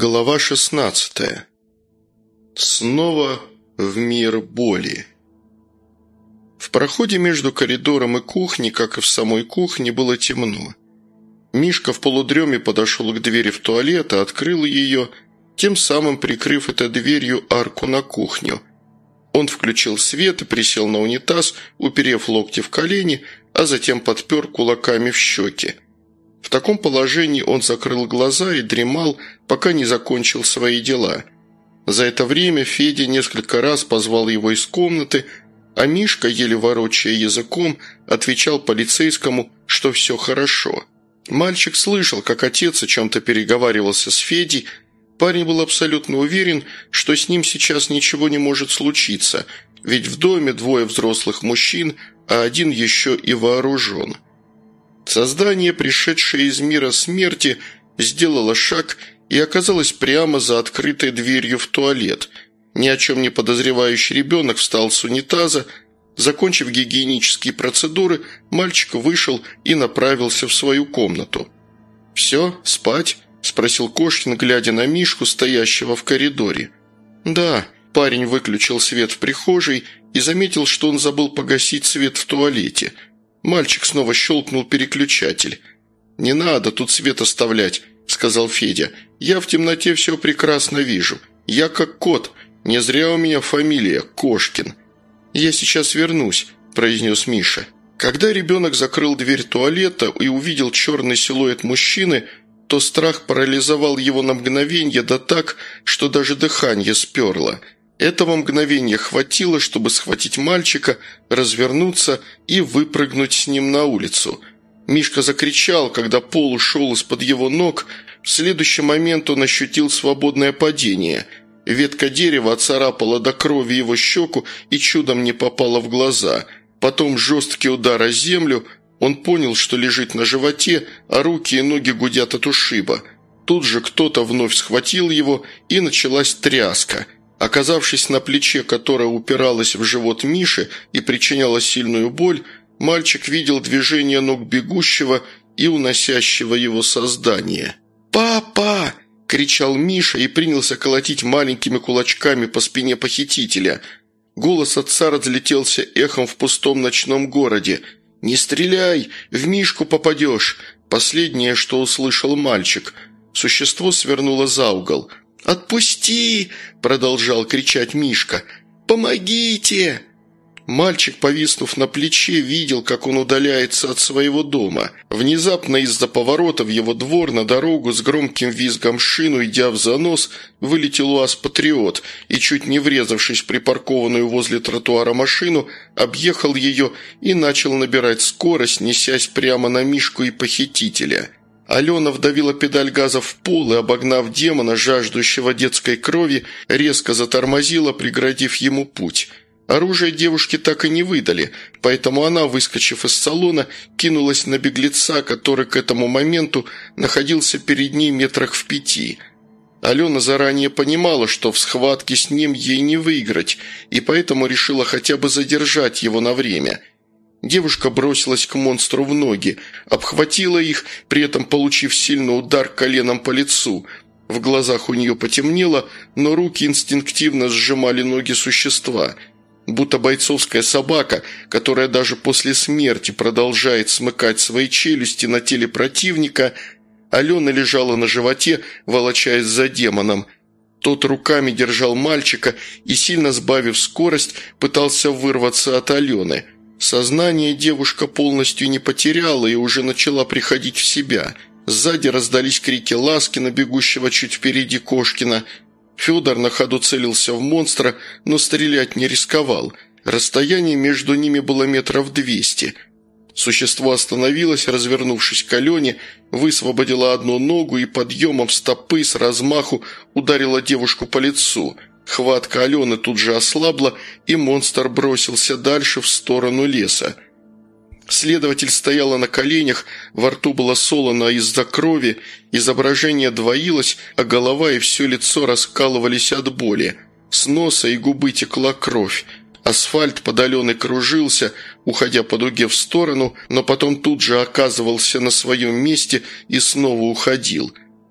Глава 16. Снова в мир боли. В проходе между коридором и кухней, как и в самой кухне, было темно. Мишка в полудреме подошел к двери в туалет и открыл ее, тем самым прикрыв этой дверью арку на кухню. Он включил свет и присел на унитаз, уперев локти в колени, а затем подпер кулаками в щеки. В таком положении он закрыл глаза и дремал, пока не закончил свои дела. За это время Федя несколько раз позвал его из комнаты, а Мишка, еле ворочая языком, отвечал полицейскому, что все хорошо. Мальчик слышал, как отец о чем-то переговаривался с Федей. Парень был абсолютно уверен, что с ним сейчас ничего не может случиться, ведь в доме двое взрослых мужчин, а один еще и вооружен. Создание, пришедшее из мира смерти, сделало шаг и оказалось прямо за открытой дверью в туалет. Ни о чем не подозревающий ребенок встал с унитаза. Закончив гигиенические процедуры, мальчик вышел и направился в свою комнату. «Все, спать?» – спросил Кошкин, глядя на Мишку, стоящего в коридоре. «Да». Парень выключил свет в прихожей и заметил, что он забыл погасить свет в туалете. Мальчик снова щелкнул переключатель. «Не надо тут свет оставлять», – сказал Федя. «Я в темноте все прекрасно вижу. Я как кот. Не зря у меня фамилия Кошкин». «Я сейчас вернусь», – произнес Миша. Когда ребенок закрыл дверь туалета и увидел черный силуэт мужчины, то страх парализовал его на мгновение, да так, что даже дыхание сперло. Этого мгновения хватило, чтобы схватить мальчика, развернуться и выпрыгнуть с ним на улицу. Мишка закричал, когда пол ушел из-под его ног. В следующий момент он ощутил свободное падение. Ветка дерева оцарапала до крови его щеку и чудом не попала в глаза. Потом жесткий удар о землю. Он понял, что лежит на животе, а руки и ноги гудят от ушиба. Тут же кто-то вновь схватил его, и началась тряска. Оказавшись на плече, которое упиралось в живот Миши и причиняло сильную боль, мальчик видел движение ног бегущего и уносящего его создания. «Папа!» – кричал Миша и принялся колотить маленькими кулачками по спине похитителя. Голос отца разлетелся эхом в пустом ночном городе. «Не стреляй! В Мишку попадешь!» – последнее, что услышал мальчик. Существо свернуло за угол. «Отпусти!» – продолжал кричать Мишка. «Помогите!» Мальчик, повиснув на плече, видел, как он удаляется от своего дома. Внезапно из-за поворота в его двор на дорогу с громким визгом шин, уйдя в занос, вылетел УАЗ-Патриот и, чуть не врезавшись в припаркованную возле тротуара машину, объехал ее и начал набирать скорость, несясь прямо на Мишку и похитителя. Алена вдавила педаль газа в пол и, обогнав демона, жаждущего детской крови, резко затормозила, преградив ему путь. Оружие девушки так и не выдали, поэтому она, выскочив из салона, кинулась на беглеца, который к этому моменту находился перед ней метрах в 5. Алена заранее понимала, что в схватке с ним ей не выиграть, и поэтому решила хотя бы задержать его на время. Девушка бросилась к монстру в ноги, обхватила их, при этом получив сильный удар коленом по лицу. В глазах у нее потемнело, но руки инстинктивно сжимали ноги существа. Будто бойцовская собака, которая даже после смерти продолжает смыкать свои челюсти на теле противника, Алена лежала на животе, волочаясь за демоном. Тот руками держал мальчика и, сильно сбавив скорость, пытался вырваться от Алены. Сознание девушка полностью не потеряла и уже начала приходить в себя. Сзади раздались крики Ласкина, бегущего чуть впереди Кошкина. Федор на ходу целился в монстра, но стрелять не рисковал. Расстояние между ними было 200 метров. Существо остановилось, развернувшись к Алене, высвободило одну ногу и подъемом стопы с размаху ударило девушку по лицу. Хватка Алены тут же ослабла, и монстр бросился дальше в сторону леса. Следователь стояла на коленях, во рту было солоно из-за крови, изображение двоилось, а голова и все лицо раскалывались от боли. С носа и губы текла кровь. Асфальт под Аленой кружился, уходя по дуге в сторону, но потом тут же оказывался на своем месте и снова уходил.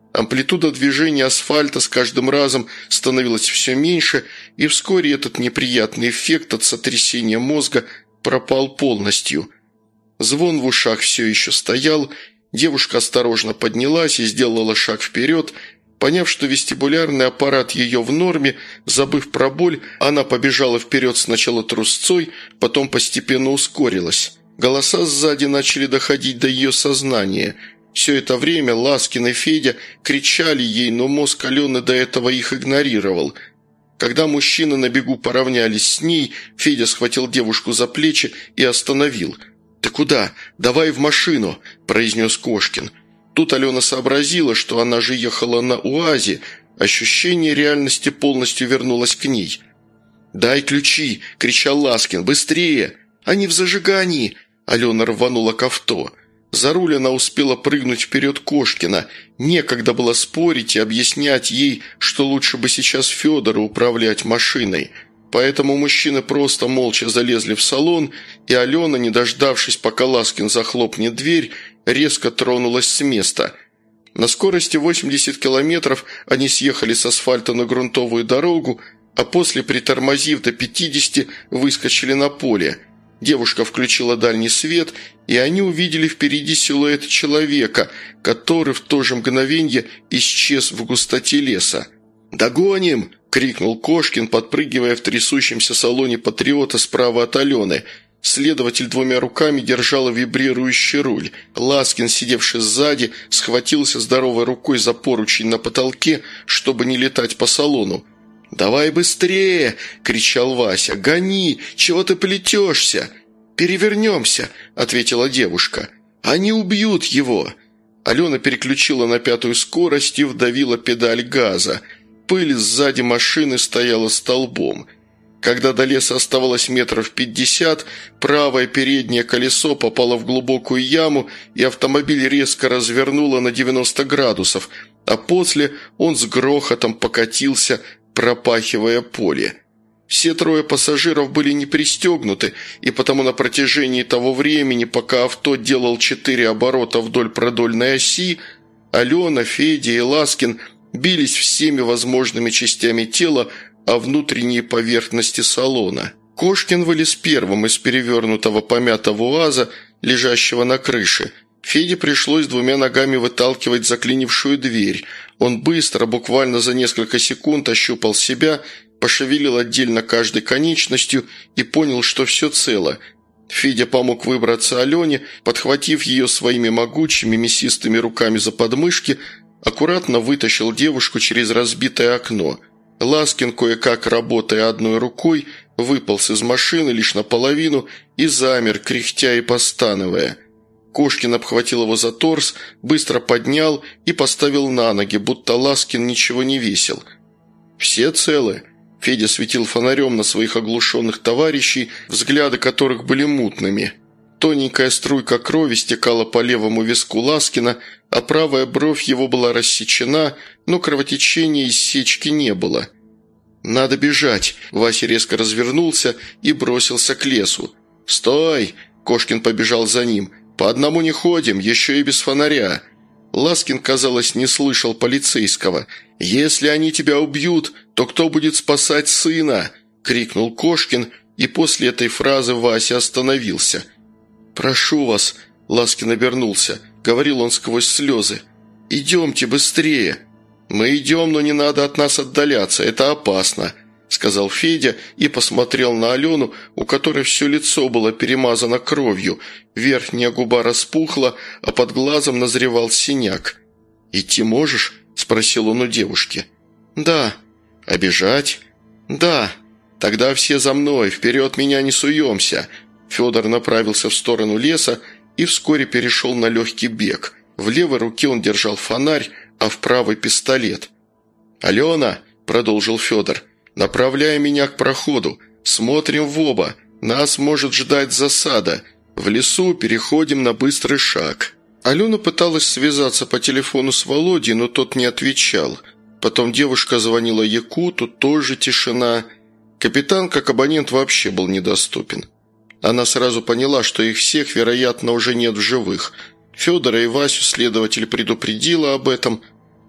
Амплитуда движения асфальта с каждым разом становилась все меньше, и вскоре этот неприятный эффект от сотрясения мозга пропал полностью. Звон в ушах все еще стоял, девушка осторожно поднялась и сделала шаг вперед. Поняв, что вестибулярный аппарат ее в норме, забыв про боль, она побежала вперед сначала трусцой, потом постепенно ускорилась. Голоса сзади начали доходить до ее сознания. Все это время Ласкин и Федя кричали ей, но мозг Алены до этого их игнорировал. Когда мужчины на бегу поравнялись с ней, Федя схватил девушку за плечи и остановил. «Ты куда? Давай в машину», – произнес Кошкин. Тут Алена сообразила, что она же ехала на УАЗе, ощущение реальности полностью вернулось к ней. «Дай ключи!» – кричал Ласкин. «Быстрее!» «Они в зажигании!» Алена рванула к авто. За руль она успела прыгнуть вперед Кошкина. Некогда было спорить и объяснять ей, что лучше бы сейчас Федору управлять машиной. Поэтому мужчины просто молча залезли в салон, и Алена, не дождавшись, пока Ласкин захлопнет дверь, резко тронулась с места. На скорости 80 километров они съехали с асфальта на грунтовую дорогу, а после, притормозив до 50, выскочили на поле. Девушка включила дальний свет, и они увидели впереди силуэт человека, который в то же мгновенье исчез в густоте леса. «Догоним!» – крикнул Кошкин, подпрыгивая в трясущемся салоне «Патриота» справа от Алены. Следователь двумя руками держал вибрирующий руль. Ласкин, сидевший сзади, схватился здоровой рукой за поручень на потолке, чтобы не летать по салону. «Давай быстрее!» – кричал Вася. «Гони! Чего ты плетешься?» «Перевернемся!» – ответила девушка. «Они убьют его!» Алена переключила на 5-ю скорость и вдавила педаль газа. Пыль сзади машины стояла столбом. Когда до леса оставалось метров 50, правое переднее колесо попало в глубокую яму, и автомобиль резко развернуло на 90 градусов, а после он с грохотом покатился, пропахивая поле. Все трое пассажиров были не пристегнуты, и потому на протяжении того времени, пока авто делал 4 оборота вдоль продольной оси, Алена, Федя и Ласкин бились всеми возможными частями тела о внутренней поверхности салона. Кошкин вылез первым из перевернутого помятого УАЗа, лежащего на крыше. Феде пришлось 2 ногами выталкивать заклинившую дверь. Он быстро, буквально за несколько секунд, ощупал себя, пошевелил отдельно каждой конечностью и понял, что все цело. Федя помог выбраться Алене, подхватив ее своими могучими мясистыми руками за подмышки, аккуратно вытащил девушку через разбитое окно. Ласкин, кое-как работая одной рукой, выполз из машины лишь наполовину и замер, кряхтя и постановая. Кошкин обхватил его за торс, быстро поднял и поставил на ноги, будто Ласкин ничего не весил. «Все целы?» Федя светил фонарем на своих оглушенных товарищей, взгляды которых были мутными. Тоненькая струйка крови стекала по левому виску Ласкина, а правая бровь его была рассечена, но кровотечения из сечки не было. «Надо бежать!» Вася резко развернулся и бросился к лесу. «Стой!» Кошкин побежал за ним. «По одному не ходим, еще и без фонаря!» Ласкин, казалось, не слышал полицейского. «Если они тебя убьют, то кто будет спасать сына?» – крикнул Кошкин, и после этой фразы Вася остановился. «Прошу вас», – Ласкин обернулся, – говорил он сквозь слезы. «Идемте быстрее». «Мы идем, но не надо от нас отдаляться, это опасно», – сказал Федя и посмотрел на Алену, у которой все лицо было перемазано кровью, верхняя губа распухла, а под глазом назревал синяк. «Идти можешь?» – спросил он у девушки. «Да». «А бежать?» «Да». «Тогда все за мной, вперед меня не суемся». Федор направился в сторону леса и вскоре перешел на легкий бег. В левой руке он держал фонарь, а в правой пистолет. «Алена», – продолжил Федор, – «направляй меня к проходу. Смотрим в оба. Нас может ждать засада. В лесу переходим на быстрый шаг». Алена пыталась связаться по телефону с Володей, но тот не отвечал. Потом девушка звонила Якуту, тоже тишина. Капитан, как абонент, вообще был недоступен. Она сразу поняла, что их всех, вероятно, уже нет в живых. Федора и Васю следователь предупредила об этом.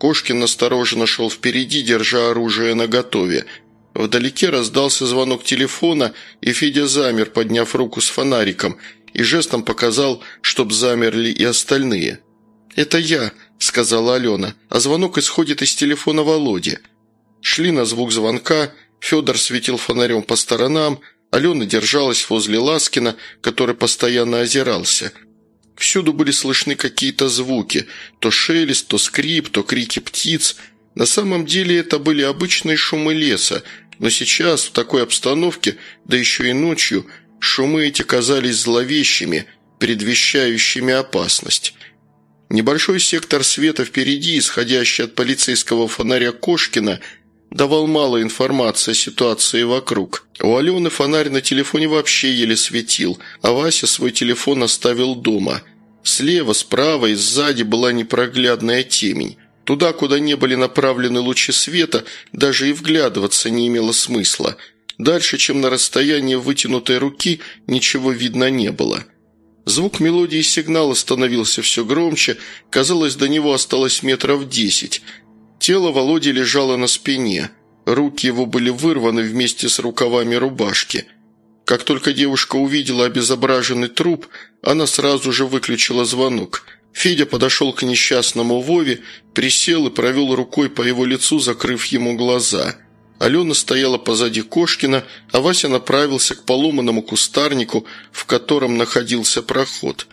Кошкин настороженно шел впереди, держа оружие наготове. Вдалеке раздался звонок телефона, и Федя замер, подняв руку с фонариком, и жестом показал, чтоб замерли и остальные. «Это я», – сказала Алена, – «а звонок исходит из телефона Володи». Шли на звук звонка, Федор светил фонарем по сторонам, Алена держалась возле Ласкина, который постоянно озирался. Всюду были слышны какие-то звуки, то шелест, то скрип, то крики птиц. На самом деле это были обычные шумы леса, но сейчас, в такой обстановке, да еще и ночью, шумы эти казались зловещими, предвещающими опасность. Небольшой сектор света впереди, исходящий от полицейского фонаря Кошкина, давал мало информации о ситуации вокруг. У Алены фонарь на телефоне вообще еле светил, а Вася свой телефон оставил дома. Слева, справа и сзади была непроглядная темень. Туда, куда не были направлены лучи света, даже и вглядываться не имело смысла. Дальше, чем на расстоянии вытянутой руки, ничего видно не было. Звук мелодии сигнала становился все громче, казалось, до него осталось метров 10. Тело Володи лежало на спине. Руки его были вырваны вместе с рукавами рубашки. Как только девушка увидела обезображенный труп, она сразу же выключила звонок. Федя подошел к несчастному Вове, присел и провел рукой по его лицу, закрыв ему глаза. Алена стояла позади Кошкина, а Вася направился к поломанному кустарнику, в котором находился проход.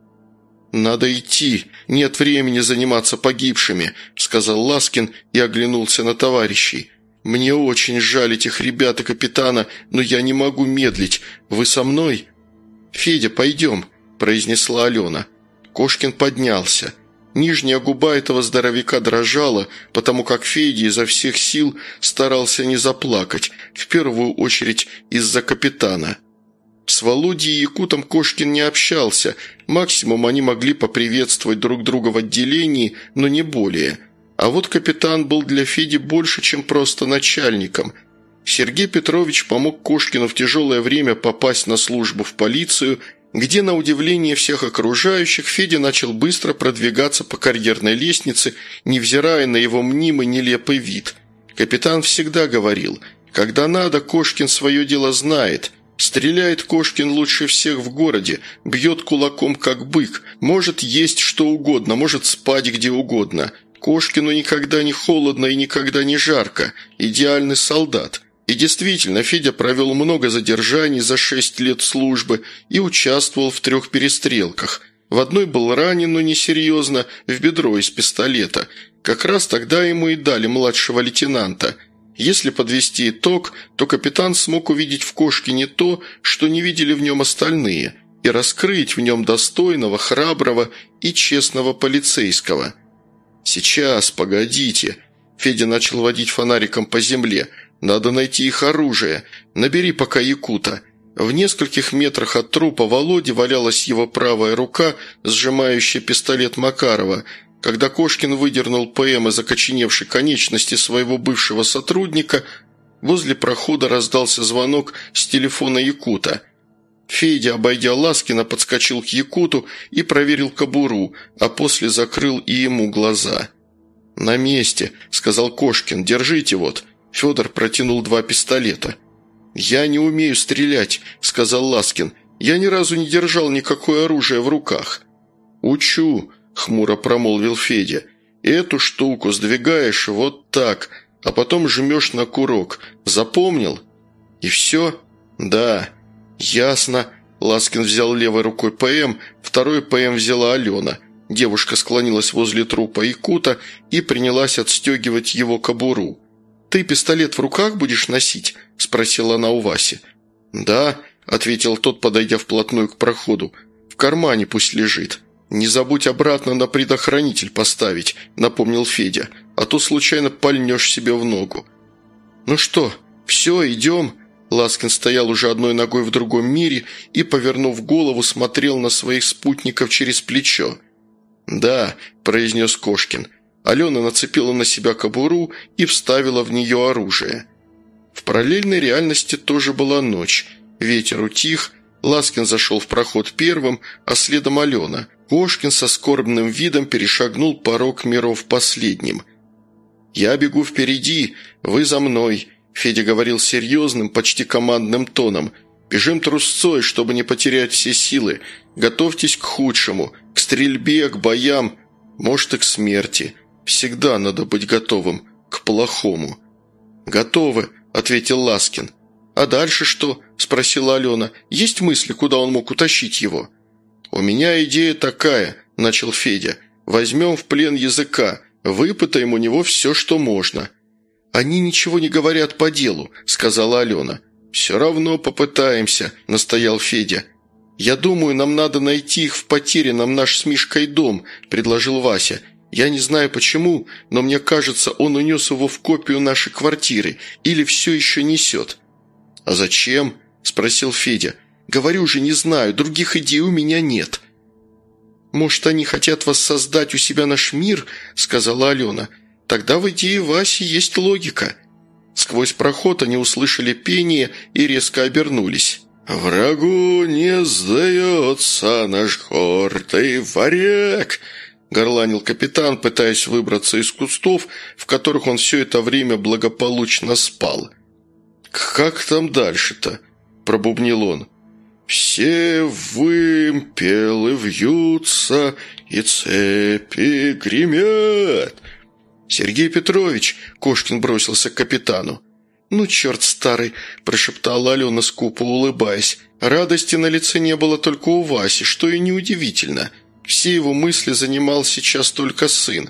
«Надо идти, нет времени заниматься погибшими», – сказал Ласкин и оглянулся на товарищей. «Мне очень жаль этих ребят и капитана, но я не могу медлить. Вы со мной?» «Федя, пойдем», – произнесла Алена. Кошкин поднялся. Нижняя губа этого здоровяка дрожала, потому как Федя изо всех сил старался не заплакать, в первую очередь из-за капитана. С Володей и Якутом Кошкин не общался, максимум они могли поприветствовать друг друга в отделении, но не более. А вот капитан был для Феди больше, чем просто начальником. Сергей Петрович помог Кошкину в тяжелое время попасть на службу в полицию, где, на удивление всех окружающих, Федя начал быстро продвигаться по карьерной лестнице, невзирая на его мнимый нелепый вид. Капитан всегда говорил: «Когда надо, Кошкин свое дело знает». Стреляет Кошкин лучше всех в городе, бьет кулаком как бык, может есть что угодно, может спать где угодно. Кошкину никогда не холодно и никогда не жарко, идеальный солдат. И действительно, Федя провел много задержаний за 6 лет службы и участвовал в 3 перестрелках. В одной был ранен, но несерьезно, в бедро из пистолета. Как раз тогда ему и дали младшего лейтенанта. Если подвести итог, то капитан смог увидеть в Кошкине то, что не видели в нем остальные, и раскрыть в нем достойного, храброго и честного полицейского. «Сейчас, погодите», – Федя начал водить фонариком по земле, – «надо найти их оружие. Набери пока Якута». В нескольких метрах от трупа Володи валялась его правая рука, сжимающая пистолет Макарова. Когда Кошкин выдернул ПМ из окоченевшей конечности своего бывшего сотрудника, возле прохода раздался звонок с телефона Якута. Федя, обойдя Ласкина, подскочил к Якуту и проверил кобуру, а после закрыл и ему глаза. «На месте», – сказал Кошкин, – «держите вот». Федор протянул 2 пистолета. «Я не умею стрелять», – сказал Ласкин. «Я ни разу не держал никакое оружие в руках». «Учу», – хмуро промолвил Федя. «Эту штуку сдвигаешь вот так, а потом жмешь на курок. Запомнил?» «И все?» «Да». «Ясно». Ласкин взял левой рукой ПМ, второй ПМ взяла Алена. Девушка склонилась возле трупа Якута и принялась отстегивать его кобуру. «Ты пистолет в руках будешь носить?» – спросила она у Васи. «Да», – ответил тот, подойдя вплотную к проходу. «В кармане пусть лежит». «Не забудь обратно на предохранитель поставить», – напомнил Федя, – «а то случайно пальнешь себе в ногу». «Ну что, все, идем?» Ласкин стоял уже одной ногой в другом мире и, повернув голову, смотрел на своих спутников через плечо. «Да», – произнес Кошкин. Алена нацепила на себя кобуру и вставила в нее оружие. В параллельной реальности тоже была ночь. Ветер утих, Ласкин зашел в проход первым, а следом Алена. Кошкин со скорбным видом перешагнул порог миров последним. «Я бегу впереди, вы за мной», – Федя говорил серьезным, почти командным тоном. «Бежим трусцой, чтобы не потерять все силы. Готовьтесь к худшему, к стрельбе, к боям, может и к смерти. Всегда надо быть готовым к плохому». «Готовы», – ответил Ласкин. «А дальше что?» – спросила Алена. «Есть мысли, куда он мог утащить его?» «У меня идея такая», – начал Федя. «Возьмем в плен языка, выпытаем у него все, что можно». «Они ничего не говорят по делу», – сказала Алена. «Все равно попытаемся», – настоял Федя. «Я думаю, нам надо найти их в потерянном наш с Мишкой дом», – предложил Вася. «Я не знаю почему, но мне кажется, он унес его в копию нашей квартиры или все еще несет». «А зачем?» – спросил Федя. «Говорю же, не знаю, других идей у меня нет». «Может, они хотят воссоздать у себя наш мир?» – сказала Алена. «Тогда в идее Васи есть логика». Сквозь проход они услышали пение и резко обернулись. «Врагу не сдается наш гордый варяг», – горланил капитан, пытаясь выбраться из кустов, в которых он все это время благополучно спал. «Как там дальше-то?» – пробубнил он. «Все вымпелы вьются, и цепи гремят». «Сергей Петрович!» – Кошкин бросился к капитану. «Ну, черт старый!» – прошептала Алена, скупо улыбаясь. Радости на лице не было только у Васи, что и неудивительно. Все его мысли занимал сейчас только сын.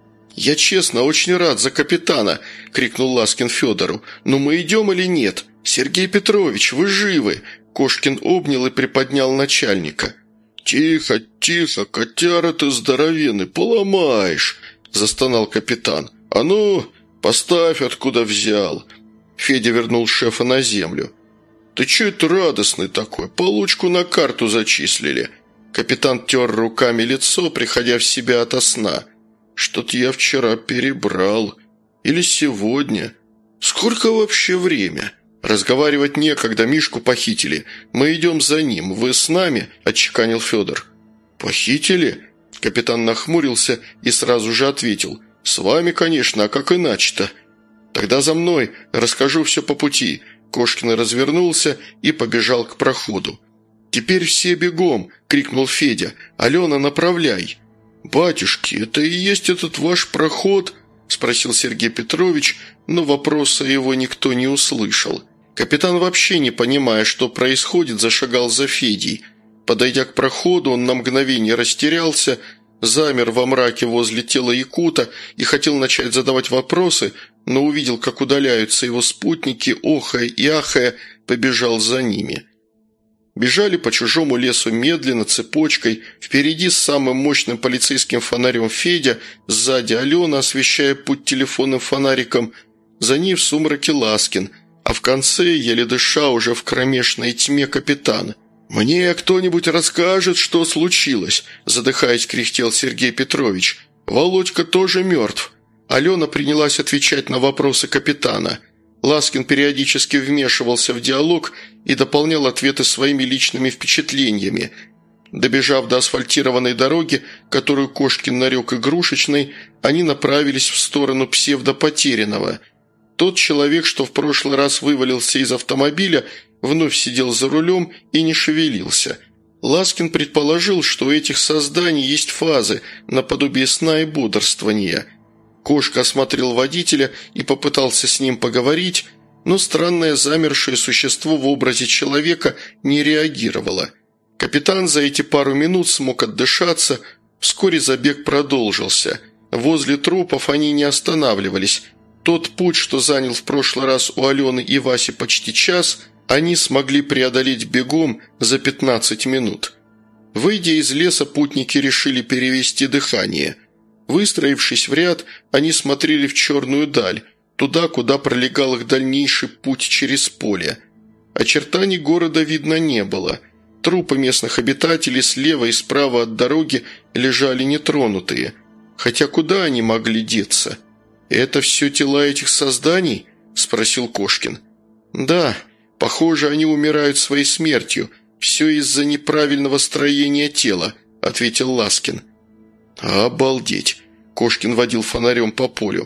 «Я честно очень рад за капитана!» – крикнул Ласкин Федору. «Но мы идем или нет? Сергей Петрович, вы живы!» Кошкин обнял и приподнял начальника. «Тихо, тихо, котяра ты здоровенный, поломаешь!» – застонал капитан. «А ну, поставь, откуда взял!» Федя вернул шефа на землю. «Ты че это радостный такой? Получку на карту зачислили!» Капитан тер руками лицо, приходя в себя ото сна. «Что-то я вчера перебрал. Или сегодня. Сколько вообще время?» «Разговаривать некогда, Мишку похитили. Мы идем за ним. Вы с нами?» – отчеканил Федор. «Похитили?» Капитан нахмурился и сразу же ответил. «С вами, конечно, а как иначе-то?» «Тогда за мной. Расскажу все по пути». Кошкин развернулся и побежал к проходу. «Теперь все бегом!» – крикнул Федя. «Алена, направляй!» «Батюшки, это и есть этот ваш проход?» – спросил Сергей Петрович, но вопроса его никто не услышал. Капитан, вообще не понимая, что происходит, зашагал за Федей. Подойдя к проходу, он на мгновение растерялся, замер во мраке возле тела якута и хотел начать задавать вопросы, но увидел, как удаляются его спутники, охая и ахая, побежал за ними. Бежали по чужому лесу медленно, цепочкой, впереди с самым мощным полицейским фонарем Федя, сзади Алена, освещая путь телефонным фонариком, за ней в сумраке Ласкин, а в конце, еле дыша, уже в кромешной тьме капитан. «Мне кто-нибудь расскажет, что случилось?» – задыхаясь, кряхтел Сергей Петрович. «Володька тоже мертв». Алена принялась отвечать на вопросы капитана. Ласкин периодически вмешивался в диалог и дополнял ответы своими личными впечатлениями. Добежав до асфальтированной дороги, которую Кошкин нарек игрушечной, они направились в сторону псевдопотерянного. Тот человек, что в прошлый раз вывалился из автомобиля, вновь сидел за рулем и не шевелился. Ласкин предположил, что у этих созданий есть фазы, наподобие сна и бодрствования. Кошка осмотрел водителя и попытался с ним поговорить, но странное замершее существо в образе человека не реагировало. Капитан за эти пару минут смог отдышаться, вскоре забег продолжился. Возле трупов они не останавливались. Тот путь, что занял в прошлый раз у Алены и Васи почти час, они смогли преодолеть бегом за 15 минут. Выйдя из леса, путники решили перевести дыхание. Выстроившись в ряд, они смотрели в черную даль, туда, куда пролегал их дальнейший путь через поле. Очертаний города видно не было. Трупы местных обитателей слева и справа от дороги лежали нетронутые. Хотя куда они могли деться? «Это все тела этих созданий?» – спросил Кошкин. «Да, похоже, они умирают своей смертью. Все из-за неправильного строения тела», – ответил Ласкин. «Обалдеть!» – Кошкин водил фонарем по полю.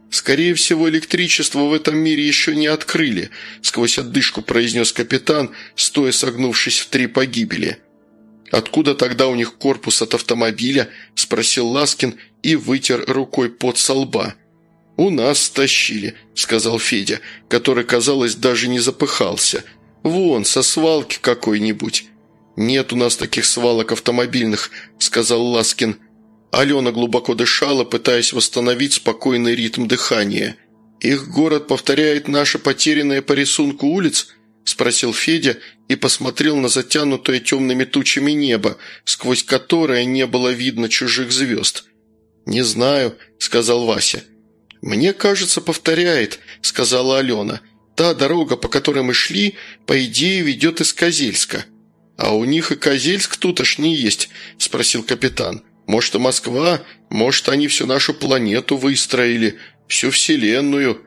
«Скорее всего, электричество в этом мире еще не открыли», – сквозь отдышку произнес капитан, стоя согнувшись в 3 погибели. «Откуда тогда у них корпус от автомобиля?» – спросил Ласкин и вытер рукой пот со лба. «У нас стащили», – сказал Федя, который, казалось, даже не запыхался. «Вон, со свалки какой-нибудь». «Нет у нас таких свалок автомобильных», – сказал Ласкин. Алена глубоко дышала, пытаясь восстановить спокойный ритм дыхания. «Их город повторяет наше потерянное по рисунку улиц?» – спросил Федя и посмотрел на затянутое темными тучами небо, сквозь которое не было видно чужих звезд. «Не знаю», – сказал Вася. «Мне кажется, повторяет», – сказала Алена. «Та дорога, по которой мы шли, по идее, ведет из Козельска». «А у них и Козельск тутошний есть?» – спросил капитан. «Может, и Москва? Может, они всю нашу планету выстроили, всю Вселенную?»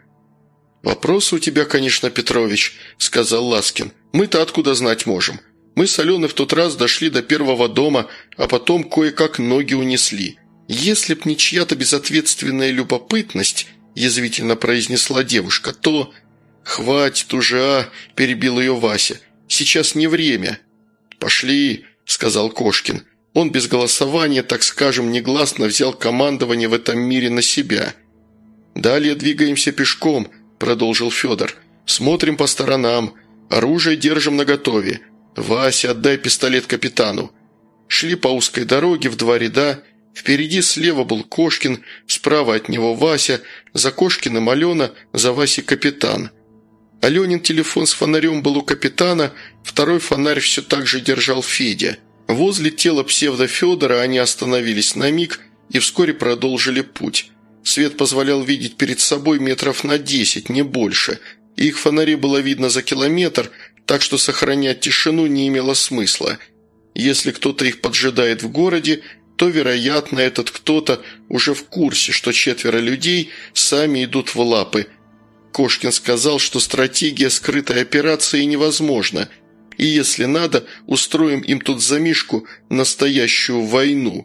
«Вопрос у тебя, конечно, Петрович», – сказал Ласкин. «Мы-то откуда знать можем? Мы с Аленой в тот раз дошли до первого дома, а потом кое-как ноги унесли. Если б не чья-то безответственная любопытность», – язвительно произнесла девушка, – то… «Хватит уже, – перебил ее Вася. «Сейчас не время». «Пошли», – сказал Кошкин. Он без голосования, так скажем, негласно взял командование в этом мире на себя. «Далее двигаемся пешком», – продолжил Федор. «Смотрим по сторонам. Оружие держим наготове. Вася, отдай пистолет капитану». Шли по узкой дороге в 2 ряда. Впереди слева был Кошкин, справа от него Вася, за Кошкиным Алена, за Васей капитан. Аленин телефон с фонарем был у капитана, второй фонарь все так же держал Федя. Возле тела псевдо-Федора они остановились на миг и вскоре продолжили путь. Свет позволял видеть перед собой метров на 10, не больше. Их фонари было видно за километр, так что сохранять тишину не имело смысла. Если кто-то их поджидает в городе, то, вероятно, этот кто-то уже в курсе, что 4 людей сами идут в лапы. Кошкин сказал, что стратегия скрытой операции невозможна, и если надо, устроим им тут за Мишку настоящую войну,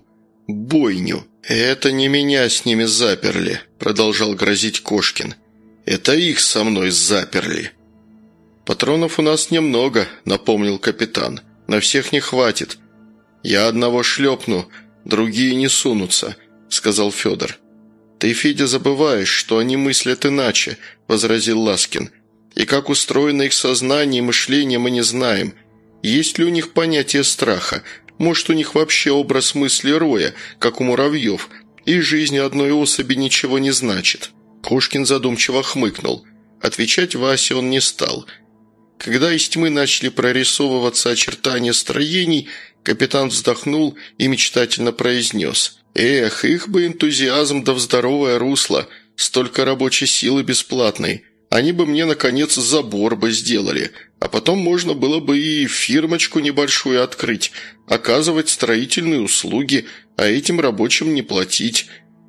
бойню. «Это не меня с ними заперли», – продолжал грозить Кошкин. «Это их со мной заперли». «Патронов у нас немного», – напомнил капитан. «На всех не хватит». «Я одного шлепну, другие не сунутся», – сказал Федор. «Ты, Федя, забываешь, что они мыслят иначе», – возразил Ласкин. «И как устроено их сознание и мышление, мы не знаем. Есть ли у них понятие страха? Может, у них вообще образ мысли роя, как у муравьев, и жизнь одной особи ничего не значит?» Кошкин задумчиво хмыкнул. Отвечать Васе он не стал. Когда из тьмы начали прорисовываться очертания строений, капитан вздохнул и мечтательно произнес: «Эх, их бы энтузиазм да в здоровое русло, столько рабочей силы бесплатной. Они бы мне, наконец, забор бы сделали, а потом можно было бы и фирмочку небольшую открыть, оказывать строительные услуги, а этим рабочим не платить».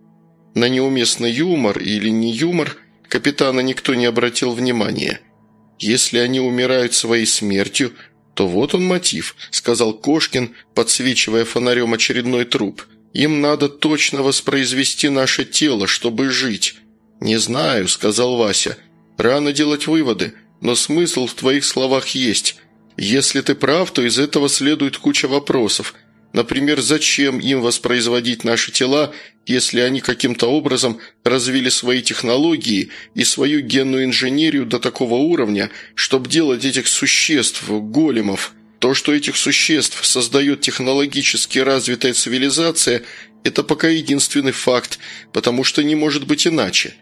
На неуместный юмор или не юмор капитана никто не обратил внимания. «Если они умирают своей смертью, то вот он мотив», – сказал Кошкин, подсвечивая фонарем очередной труп. «Им надо точно воспроизвести наше тело, чтобы жить». «Не знаю», – сказал Вася. «Рано делать выводы, но смысл в твоих словах есть. Если ты прав, то из этого следует куча вопросов. Например, зачем им воспроизводить наши тела, если они каким-то образом развили свои технологии и свою генную инженерию до такого уровня, чтобы делать этих существ, големов? То, что этих существ создает технологически развитая цивилизация, это пока единственный факт, потому что не может быть иначе».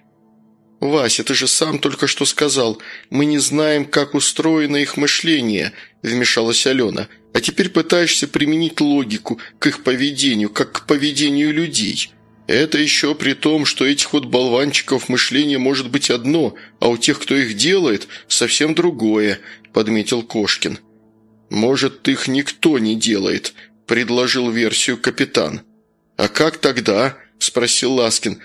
«Вася, ты же сам только что сказал, мы не знаем, как устроено их мышление», – вмешалась Алена. «А теперь пытаешься применить логику к их поведению, как к поведению людей. Это еще при том, что этих вот болванчиков мышление может быть одно, а у тех, кто их делает, совсем другое», – подметил Кошкин. «Может, их никто не делает», – предложил версию капитан. «А как тогда?» – спросил Ласкин.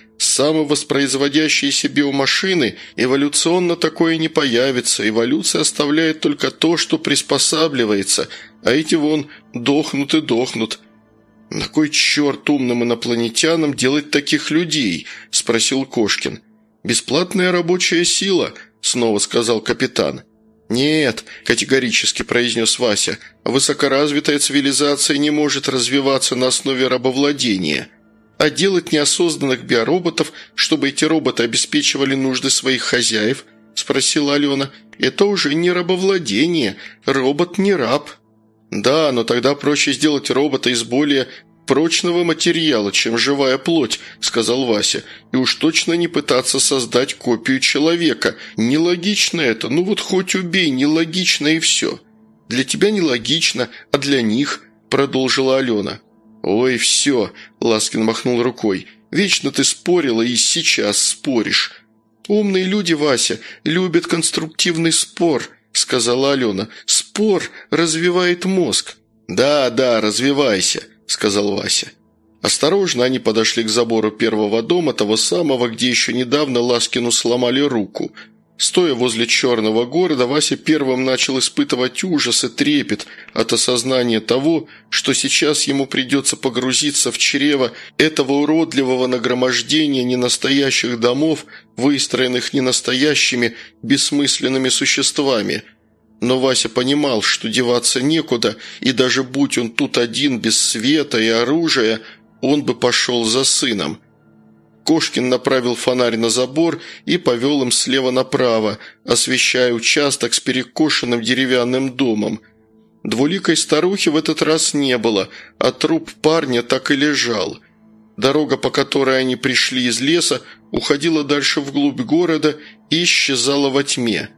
«Самовоспроизводящиеся биомашины, эволюционно такое не появится. Эволюция оставляет только то, что приспосабливается, а эти вон дохнут и дохнут». «На кой черт умным инопланетянам делать таких людей?» – спросил Кошкин. «Бесплатная рабочая сила», – снова сказал капитан. «Нет», – категорически произнес Вася, – «высокоразвитая цивилизация не может развиваться на основе рабовладения. А делать неосознанных биороботов, чтобы эти роботы обеспечивали нужды своих хозяев?» – спросила Алена. «Это уже не рабовладение. Робот не раб». «Да, но тогда проще сделать робота из более прочного материала, чем живая плоть», – сказал Вася. «И уж точно не пытаться создать копию человека. Нелогично это. Ну вот хоть убей, нелогично и все». «Для тебя нелогично, а для них?» – продолжила Алена. «Ой, все», – Ласкин махнул рукой. «Вечно ты спорила и сейчас споришь». «Умные люди, Вася, любят конструктивный спор», – сказала Алена. «Спор развивает мозг». «Да, развивайся», – сказал Вася. Осторожно они подошли к забору первого дома, того самого, где еще недавно Ласкину сломали руку. Стоя возле черного города, Вася первым начал испытывать ужас и трепет от осознания того, что сейчас ему придется погрузиться в чрево этого уродливого нагромождения ненастоящих домов, выстроенных ненастоящими бессмысленными существами. Но Вася понимал, что деваться некуда, и даже будь он тут один, без света и оружия, он бы пошел за сыном. Кошкин направил фонарь на забор и повел им слева направо, освещая участок с перекошенным деревянным домом. Двуликой старухи в этот раз не было, а труп парня так и лежал. Дорога, по которой они пришли из леса, уходила дальше вглубь города и исчезала во тьме.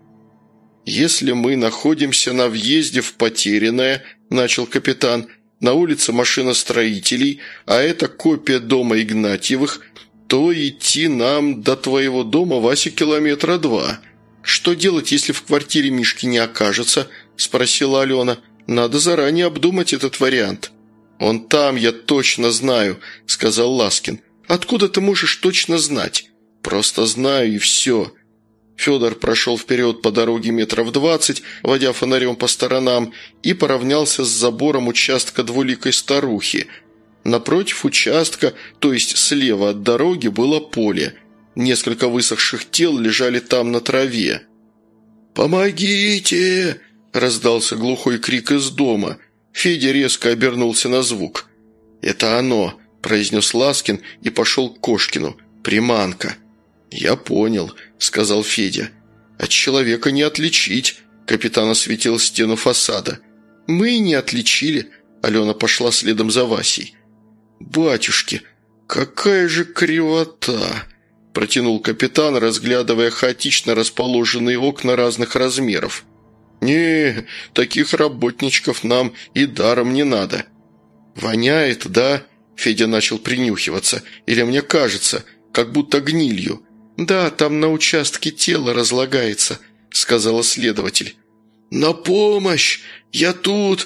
«Если мы находимся на въезде в Потерянное», – начал капитан, – «на улице машиностроителей, а это копия дома Игнатьевых», то идти нам до твоего дома, Вася, 2 километра. Что делать, если в квартире Мишки не окажется?» – спросила Алена. «Надо заранее обдумать этот вариант». «Он там, я точно знаю», – сказал Ласкин. «Откуда ты можешь точно знать?» «Просто знаю, и все». Федор прошел вперед по дороге 20 метров, водя фонарем по сторонам, и поравнялся с забором участка двуликой старухи. Напротив участка, то есть слева от дороги, было поле. Несколько высохших тел лежали там на траве. «Помогите!» – раздался глухой крик из дома. Федя резко обернулся на звук. «Это оно!» – произнес Ласкин и пошел к Кошкину. «Приманка!» «Я понял», – сказал Федя. «От человека не отличить», – капитан осветил стену фасада. «Мы и не отличили», – Алена пошла следом за Васей. «Батюшки, какая же кривота!» – протянул капитан, разглядывая хаотично расположенные окна разных размеров. «Не, таких работничков нам и даром не надо». «Воняет, да?» – Федя начал принюхиваться. «Или мне кажется, как будто гнилью». «Да, там на участке тело разлагается», – сказала следователь. «На помощь! Я тут,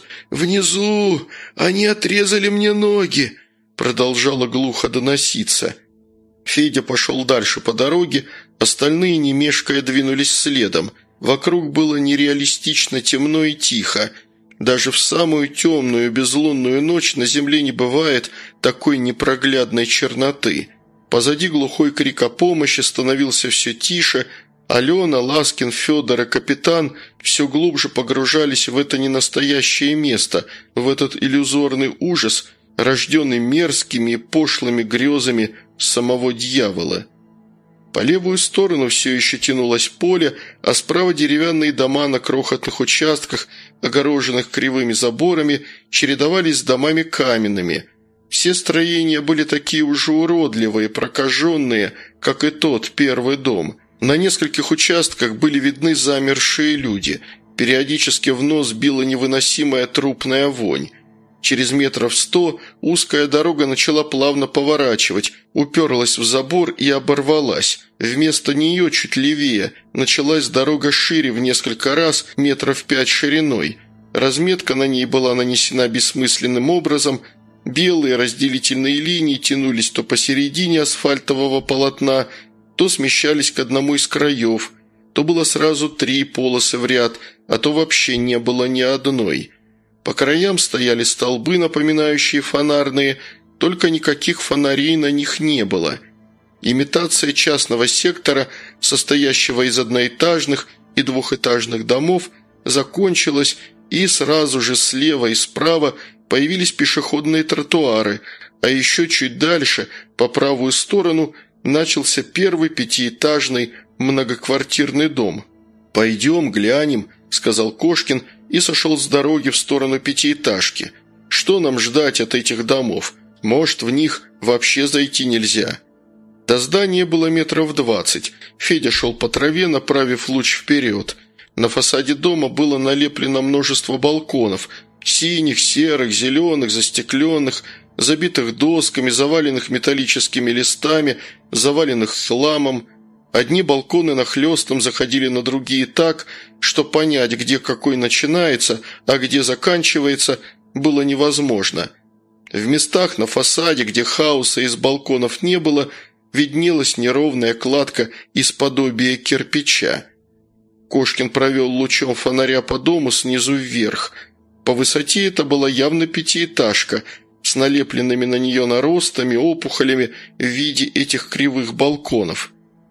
внизу! Они отрезали мне ноги!» Продолжало глухо доноситься. Федя пошел дальше по дороге, остальные, не мешкая, двинулись следом. Вокруг было нереалистично темно и тихо. Даже в самую темную безлунную ночь на земле не бывает такой непроглядной черноты. Позади глухой крик о помощи становился все тише. Алена, Ласкин, Федор и капитан все глубже погружались в это ненастоящее место, в этот иллюзорный ужас, рожденный мерзкими и пошлыми грезами самого дьявола. По левую сторону все еще тянулось поле, а справа деревянные дома на крохотных участках, огороженных кривыми заборами, чередовались с домами каменными. Все строения были такие уже уродливые, прокаженные, как и тот первый дом. На нескольких участках были видны замершие люди. Периодически в нос била невыносимая трупная вонь. Через 100 метров узкая дорога начала плавно поворачивать, уперлась в забор и оборвалась. Вместо нее, чуть левее, началась дорога шире в несколько раз, 5 метров шириной. Разметка на ней была нанесена бессмысленным образом. Белые разделительные линии тянулись то посередине асфальтового полотна, то смещались к одному из краев, то было сразу 3 полосы в ряд, а то вообще не было ни одной. По краям стояли столбы, напоминающие фонарные, только никаких фонарей на них не было. Имитация частного сектора, состоящего из одноэтажных и двухэтажных домов, закончилась, и сразу же слева и справа появились пешеходные тротуары, а еще чуть дальше, по правую сторону, начался первый пятиэтажный многоквартирный дом. «Пойдем, глянем», – сказал Кошкин и сошел с дороги в сторону пятиэтажки. «Что нам ждать от этих домов? Может, в них вообще зайти нельзя?» До здания было 20 метров. Федя шел по траве, направив луч вперед. На фасаде дома было налеплено множество балконов – синих, серых, зеленых, застекленных, забитых досками, заваленных металлическими листами, заваленных хламом. Одни балконы нахлестом заходили на другие так, что понять, где какой начинается, а где заканчивается, было невозможно. В местах на фасаде, где хаоса из балконов не было, виднелась неровная кладка из подобия кирпича. Кошкин провел лучом фонаря по дому снизу вверх. По высоте это была явно пятиэтажка с налепленными на нее наростами, опухолями в виде этих кривых балконов.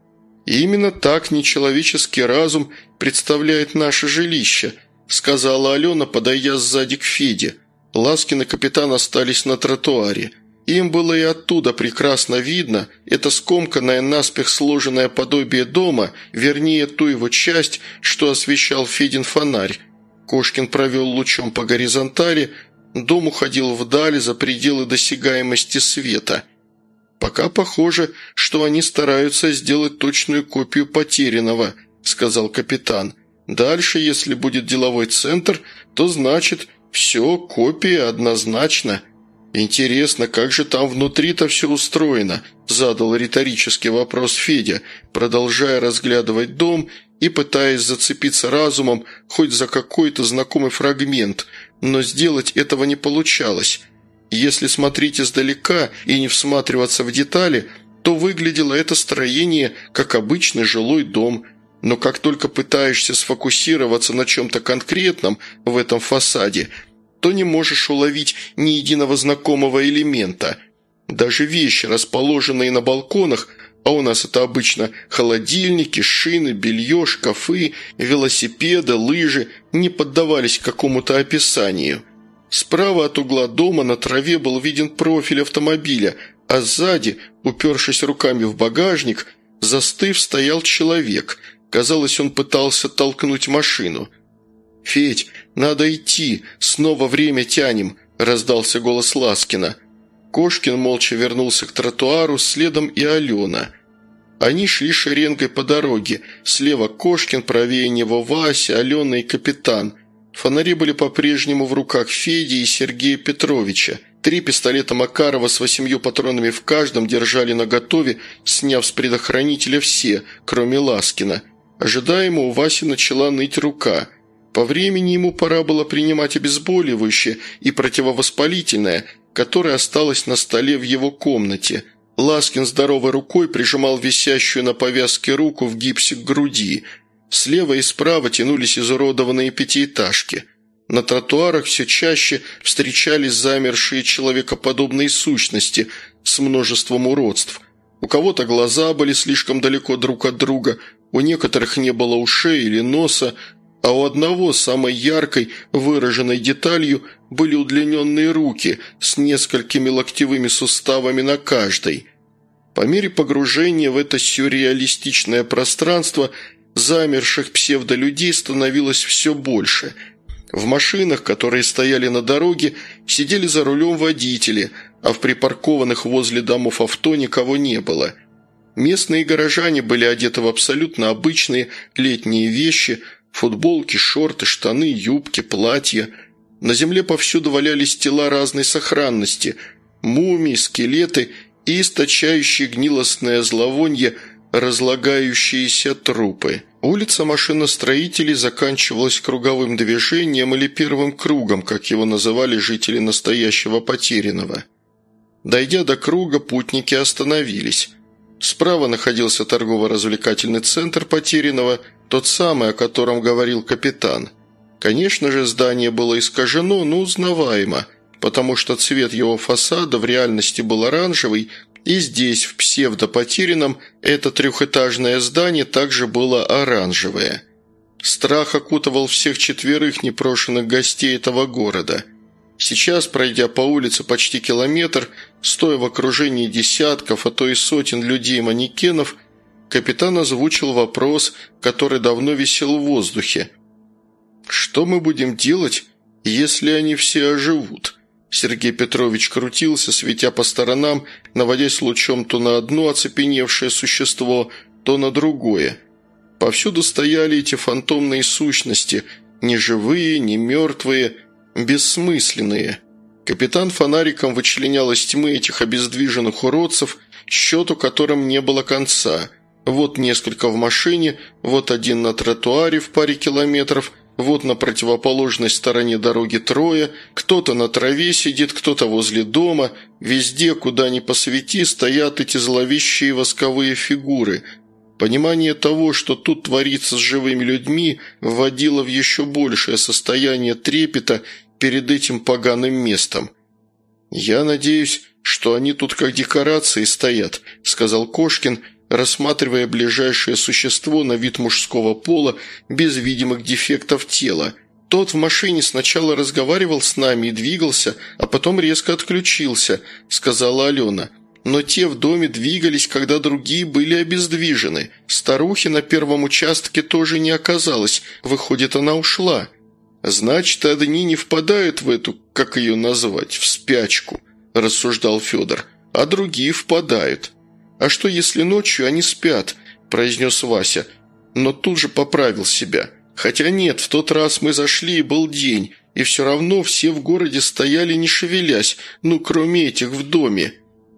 И именно так нечеловеческий разум представляет наше жилище, сказала Алена, подойдя сзади к Феде. Ласкин и капитан остались на тротуаре. Им было и оттуда прекрасно видно это скомканное наспех сложенное подобие дома, вернее, ту его часть, что освещал Федин фонарь. Кошкин провел лучом по горизонтали, дом уходил вдаль за пределы досягаемости света. «Пока похоже, что они стараются сделать точную копию потерянного», – сказал капитан. «Дальше, если будет деловой центр, то значит, все, копия однозначно». «Интересно, как же там внутри-то все устроено?» – задал риторический вопрос Федя, продолжая разглядывать дом и пытаясь зацепиться разумом хоть за какой-то знакомый фрагмент, но сделать этого не получалось. Если смотреть издалека и не всматриваться в детали, то выглядело это строение как обычный жилой дом, но как только пытаешься сфокусироваться на чем-то конкретном в этом фасаде – то не можешь уловить ни единого знакомого элемента. Даже вещи, расположенные на балконах, а у нас это обычно холодильники, шины, белье, шкафы, велосипеды, лыжи, не поддавались какому-то описанию. Справа от угла дома на траве был виден профиль автомобиля, а сзади, упершись руками в багажник, застыв, стоял человек. Казалось, он пытался толкнуть машину. «Федь, надо идти, снова время тянем», – раздался голос Ласкина. Кошкин молча вернулся к тротуару, следом и Алена. Они шли шеренгой по дороге. Слева Кошкин, правее него Вася, Алена и капитан. Фонари были по-прежнему в руках Феди и Сергея Петровича. 3 пистолета Макарова с 8 патронами в каждом держали наготове, сняв с предохранителя все, кроме Ласкина. Ожидаемо у Васи начала ныть рука. По времени ему пора было принимать обезболивающее и противовоспалительное, которое осталось на столе в его комнате. Ласкин здоровой рукой прижимал висящую на повязке руку в гипсе к груди. Слева и справа тянулись изуродованные пятиэтажки. На тротуарах все чаще встречались замершие человекоподобные сущности с множеством уродств. У кого-то глаза были слишком далеко друг от друга, у некоторых не было ушей или носа, а у одного самой яркой, выраженной деталью были удлиненные руки с несколькими локтевыми суставами на каждой. По мере погружения в это сюрреалистичное пространство замерших псевдолюдей становилось все больше. В машинах, которые стояли на дороге, сидели за рулем водители, а в припаркованных возле домов авто никого не было. Местные горожане были одеты в абсолютно обычные летние вещи – футболки, шорты, штаны, юбки, платья. На земле повсюду валялись тела разной сохранности, мумии, скелеты и источающие гнилостное зловонье разлагающиеся трупы. Улица машиностроителей заканчивалась круговым движением или первым кругом, как его называли жители настоящего Потерянного. Дойдя до круга, путники остановились. Справа находился торгово-развлекательный центр Потерянного, тот самый, о котором говорил капитан. Конечно же, здание было искажено, но узнаваемо, потому что цвет его фасада в реальности был оранжевый, И здесь, в псевдопотерянном, это трехэтажное здание также было оранжевое. Страх окутывал всех четверых непрошенных гостей этого города. Сейчас, пройдя по улице почти километр, стоя в окружении десятков, а то и сотен людей-манекенов, капитан озвучил вопрос, который давно висел в воздухе. «Что мы будем делать, если они все оживут?» Сергей Петрович крутился, светя по сторонам, наводясь лучом то на одно оцепеневшее существо, то на другое. Повсюду стояли эти фантомные сущности, ни живые, ни мертвые, бессмысленные. Капитан фонариком вычленял из тьмы этих обездвиженных уродцев, счету которым не было конца. Вот несколько в машине, вот один на тротуаре в паре километров – вот на противоположной стороне дороги трое, кто-то на траве сидит, кто-то возле дома. Везде, куда ни посвети, стоят эти зловещие восковые фигуры. Понимание того, что тут творится с живыми людьми, вводило в еще большее состояние трепета перед этим поганым местом. «Я надеюсь, что они тут как декорации стоят», – сказал Кошкин, рассматривая ближайшее существо на вид мужского пола без видимых дефектов тела. «Тот в машине сначала разговаривал с нами и двигался, а потом резко отключился», – сказала Алена. «Но те в доме двигались, когда другие были обездвижены. Старухи на первом участке тоже не оказалось, выходит, она ушла». «Значит, одни не впадают в эту, как ее назвать, в спячку», – рассуждал Федор, – «а другие впадают». «А что, если ночью они спят?» – произнес Вася, но тут же поправил себя. «Хотя нет, в тот раз мы зашли, и был день, и все равно все в городе стояли не шевелясь, ну, кроме этих в доме».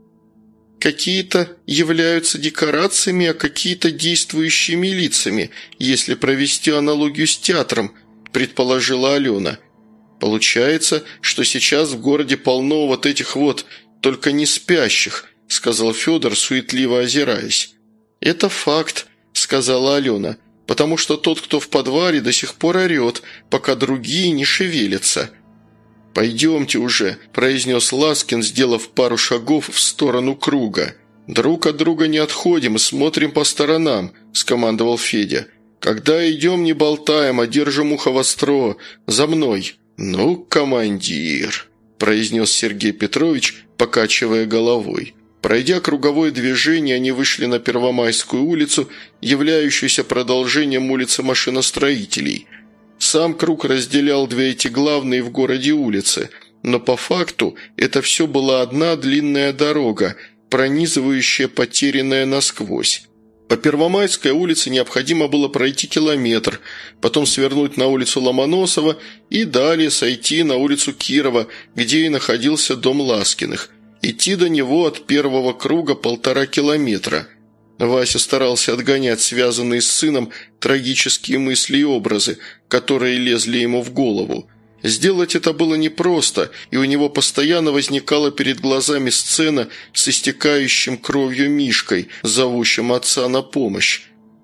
«Какие-то являются декорациями, а какие-то действующими лицами, если провести аналогию с театром», – предположила Алена. «Получается, что сейчас в городе полно вот этих вот, только не спящих», – сказал Федор, суетливо озираясь. «Это факт», – сказала Алена, – «потому что тот, кто в подвале, до сих пор орет, пока другие не шевелятся». «Пойдемте уже», – произнес Ласкин, сделав пару шагов в сторону круга. «Друг от друга не отходим и смотрим по сторонам», – скомандовал Федя. «Когда идем, не болтаем, а держим ухо востро. За мной». «Ну, командир», – произнес Сергей Петрович, покачивая головой. Пройдя круговое движение, они вышли на Первомайскую улицу, являющуюся продолжением улицы машиностроителей. Сам круг разделял две эти главные в городе улицы, но по факту это все была одна длинная дорога, пронизывающая потерянная насквозь. По Первомайской улице необходимо было пройти километр, потом свернуть на улицу Ломоносова и далее сойти на улицу Кирова, где и находился дом Ласкиных. Идти до него от первого круга 1,5 километра. Вася старался отгонять связанные с сыном трагические мысли и образы, которые лезли ему в голову. Сделать это было непросто, и у него постоянно возникала перед глазами сцена с истекающим кровью Мишкой, зовущим отца на помощь.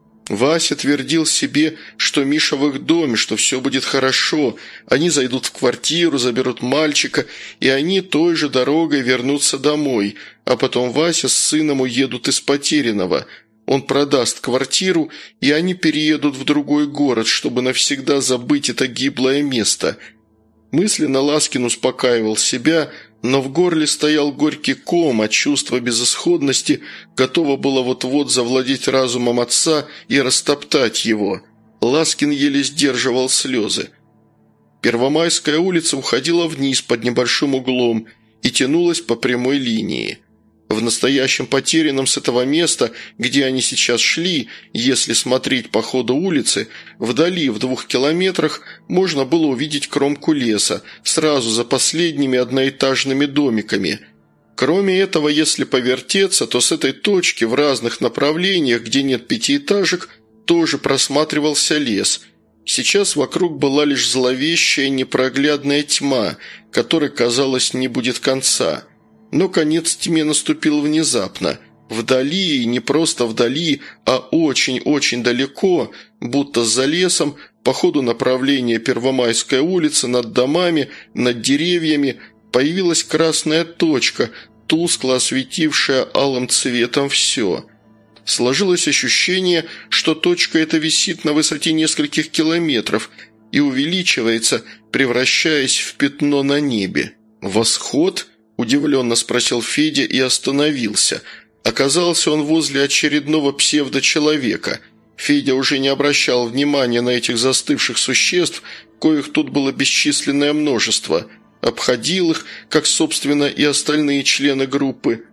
Вася твердил себе, что Миша в их доме, что все будет хорошо, они зайдут в квартиру, заберут мальчика, и они той же дорогой вернутся домой, а потом Вася с сыном уедут из Потерянного. Он продаст квартиру, и они переедут в другой город, чтобы навсегда забыть это гиблое место. Мысленно Ласкин успокаивал себя, но в горле стоял горький ком, а чувство безысходности готово было вот-вот завладеть разумом отца и растоптать его. Ласкин еле сдерживал слезы. Первомайская улица уходила вниз под небольшим углом и тянулась по прямой линии. В настоящем Потерянном с этого места, где они сейчас шли, если смотреть по ходу улицы, вдали в 2 километрах можно было увидеть кромку леса, сразу за последними одноэтажными домиками. Кроме этого, если повертеться, то с этой точки в разных направлениях, где нет пятиэтажек, тоже просматривался лес. Сейчас вокруг была лишь зловещая непроглядная тьма, которой, казалось, не будет конца. Но конец тьме наступил внезапно. Вдали, и не просто вдали, а очень-очень далеко, будто за лесом, по ходу направления Первомайская улица, над домами, над деревьями, появилась красная точка, тускло осветившее алым цветом все. Сложилось ощущение, что точка эта висит на высоте нескольких километров и увеличивается, превращаясь в пятно на небе. «Восход?» – удивленно спросил Федя и остановился. Оказался он возле очередного псевдочеловека. Федя уже не обращал внимания на этих застывших существ, коих тут было бесчисленное множество. Обходил их, как, собственно, и остальные члены группы.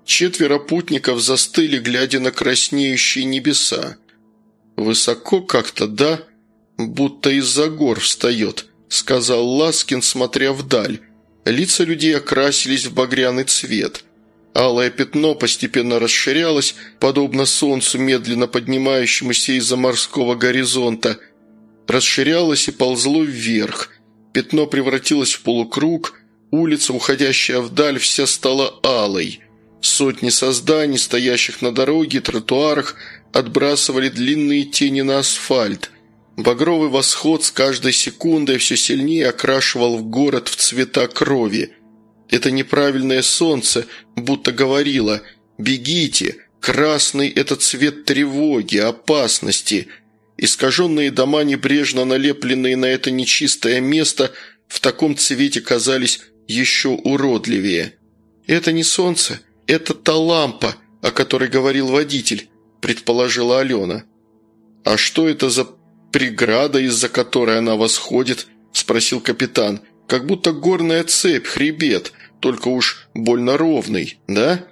4 путников застыли, глядя на краснеющие небеса. «Высоко как-то, да? Будто из-за гор встает», – сказал Ласкин, смотря вдаль. Лица людей окрасились в багряный цвет. Алое пятно постепенно расширялось, подобно солнцу, медленно поднимающемуся из-за морского горизонта. Расширялось и ползло вверх. Пятно превратилось в полукруг, улица, уходящая вдаль, вся стала алой. Сотни созданий, стоящих на дороге и тротуарах, отбрасывали длинные тени на асфальт. Багровый восход с каждой секундой все сильнее окрашивал в город в цвета крови. Это неправильное солнце будто говорило «Бегите! Красный – это цвет тревоги, опасности». Искаженные дома, небрежно налепленные на это нечистое место, в таком цвете казались еще уродливее. «Это не солнце, это та лампа, о которой говорил водитель», – предположила Алена. «А что это за преграда, из-за которой она восходит?» – спросил капитан. «Как будто горная цепь, хребет, только уж больно ровный, да?»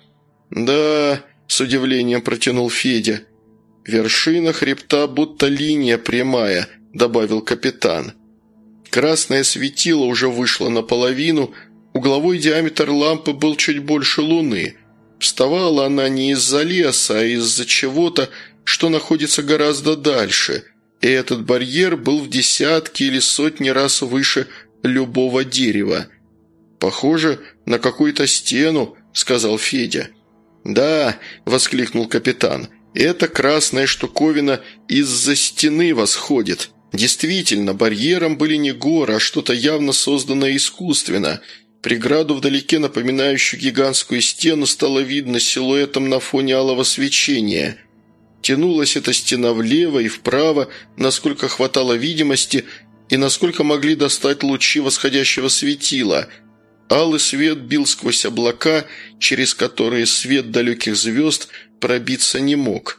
«Да», – с удивлением протянул Федя. «Вершина хребта будто линия прямая», – добавил капитан. Красное светило уже вышло наполовину, угловой диаметр лампы был чуть больше луны. Вставала она не из-за леса, а из-за чего-то, что находится гораздо дальше, и этот барьер был в десятки или сотни раз выше любого дерева. «Похоже на какую-то стену», – сказал Федя. «Да», – воскликнул капитан, – «эта красная штуковина из-за стены восходит». Действительно, барьером были не горы, а что-то явно созданное искусственно. Преграду вдалеке, напоминающую гигантскую стену, стало видно силуэтом на фоне алого свечения. Тянулась эта стена влево и вправо, насколько хватало видимости и насколько могли достать лучи восходящего светила. Алый свет бил сквозь облака, через которые свет далеких звезд пробиться не мог.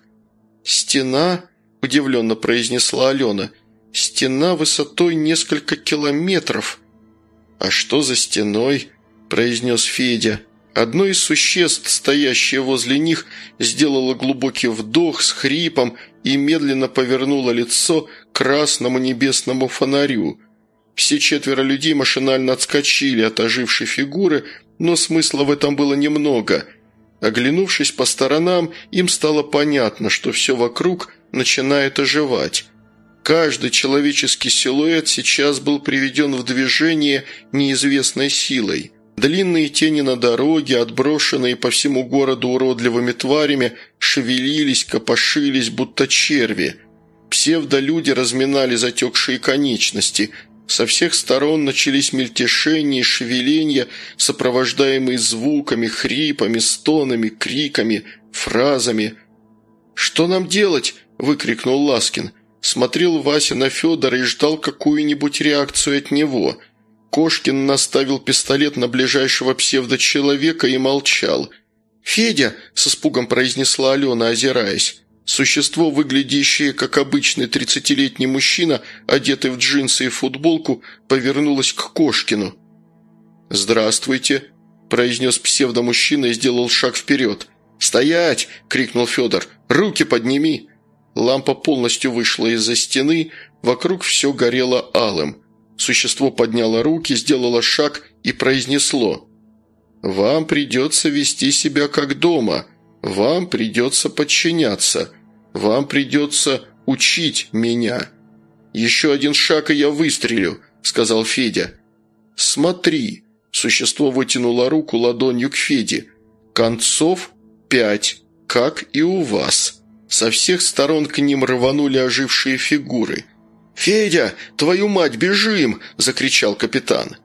«Стена?» – удивленно произнесла Алена. «Стена высотой несколько километров». «А что за стеной?» – произнес Федя. Одно из существ, стоящее возле них, сделало глубокий вдох с хрипом и медленно повернуло лицо к красному небесному фонарю. Все 4 людей машинально отскочили от ожившей фигуры, но смысла в этом было немного. Оглянувшись по сторонам, им стало понятно, что все вокруг начинает оживать. Каждый человеческий силуэт сейчас был приведен в движение неизвестной силой. Длинные тени на дороге, отброшенные по всему городу уродливыми тварями, шевелились, копошились, будто черви. Псевдолюди разминали затекшие конечности. Со всех сторон начались мельтешения и шевеления, сопровождаемые звуками, хрипами, стонами, криками, фразами. «Что нам делать?» – выкрикнул Ласкин. Смотрел Вася на Федора и ждал какую-нибудь реакцию от него. Кошкин наставил пистолет на ближайшего псевдочеловека и молчал. «Федя!» – с испугом произнесла Алена, озираясь. Существо, выглядящее как обычный 30-летний мужчина, одетый в джинсы и футболку, повернулось к Кошкину. «Здравствуйте!» – произнес псевдомужчина и сделал шаг вперед. «Стоять!» – крикнул Федор. «Руки подними!» Лампа полностью вышла из-за стены, вокруг все горело алым. Существо подняло руки, сделало шаг и произнесло: «Вам придется вести себя как дома, вам придется подчиняться, вам придется учить меня». «Еще один шаг, и я выстрелю», – сказал Федя. «Смотри», – существо вытянуло руку ладонью к Феде. «Концов 5, как и у вас». Со всех сторон к ним рванули ожившие фигуры. «Федя, твою мать, бежим!» – закричал капитан.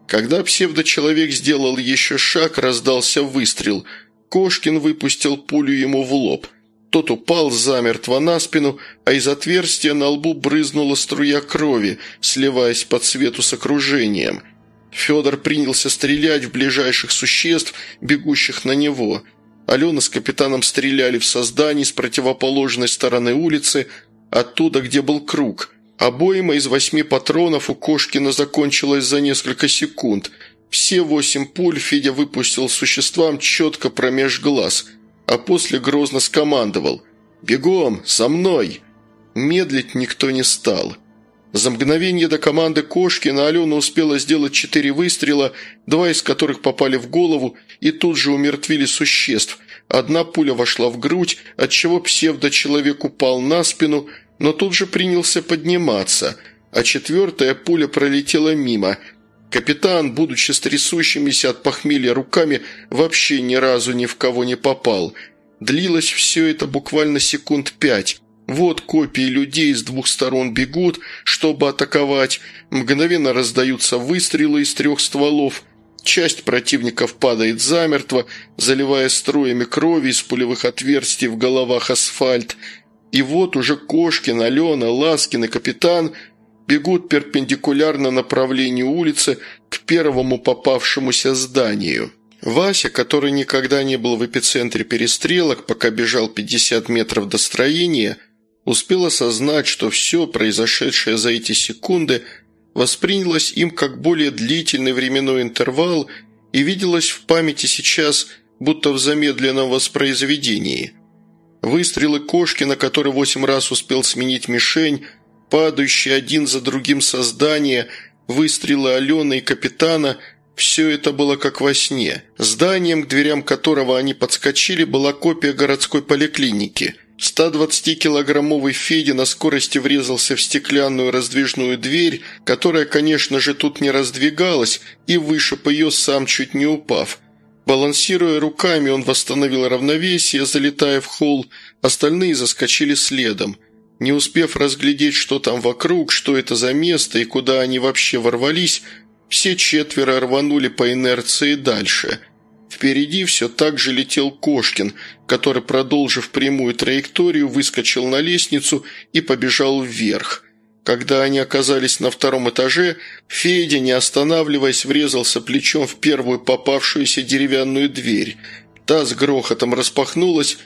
Когда псевдочеловек сделал еще шаг, раздался выстрел. Кошкин выпустил пулю ему в лоб. Тот упал замертво на спину, а из отверстия на лбу брызнула струя крови, сливаясь по цвету с окружением. Федор принялся стрелять в ближайших существ, бегущих на него. Алена с капитаном стреляли в создание с противоположной стороны улицы, оттуда, где был круг. Обойма из 8 патронов у Кошкина закончилась за несколько секунд. Все 8 пуль Федя выпустил существам четко промеж глаз, а после грозно скомандовал: «Бегом! За мной!» Медлить никто не стал. За мгновение до команды Кошкина Алена успела сделать 4 выстрела, 2 из которых попали в голову и тут же умертвили существ. Одна пуля вошла в грудь, отчего псевдочеловек упал на спину, но тут же принялся подниматься, а 4-я пуля пролетела мимо. Капитан, будучи с трясущимися от похмелья руками, вообще ни разу ни в кого не попал. Длилось все это буквально секунд 5. Вот копии людей с 2 сторон бегут, чтобы атаковать. Мгновенно раздаются выстрелы из 3 стволов. Часть противников падает замертво, заливая струями крови из пулевых отверстий в головах асфальт. И вот уже Кошкин, Алена, Ласкин и капитан бегут перпендикулярно направлению улицы к первому попавшемуся зданию. Вася, который никогда не был в эпицентре перестрелок, пока бежал 50 метров до строения, успел осознать, что все, произошедшее за эти секунды, воспринялось им как более длительный временной интервал и виделось в памяти сейчас, будто в замедленном воспроизведении. Выстрелы Кошкина, который 8 раз успел сменить мишень, падающие один за другим создания, выстрелы Алены и капитана – все это было как во сне. Зданием, к дверям которого они подскочили, была копия городской поликлиники. 120-килограммовый Федя на скорости врезался в стеклянную раздвижную дверь, которая, конечно же, тут не раздвигалась, и вышиб ее, сам чуть не упав. Балансируя руками, он восстановил равновесие, залетая в холл, остальные заскочили следом. Не успев разглядеть, что там вокруг, что это за место и куда они вообще ворвались, все 4 рванули по инерции дальше. Впереди все так же летел Кошкин, который, продолжив прямую траекторию, выскочил на лестницу и побежал вверх. Когда они оказались на 2-м этаже, Федя, не останавливаясь, врезался плечом в первую попавшуюся деревянную дверь. Та с грохотом распахнулась,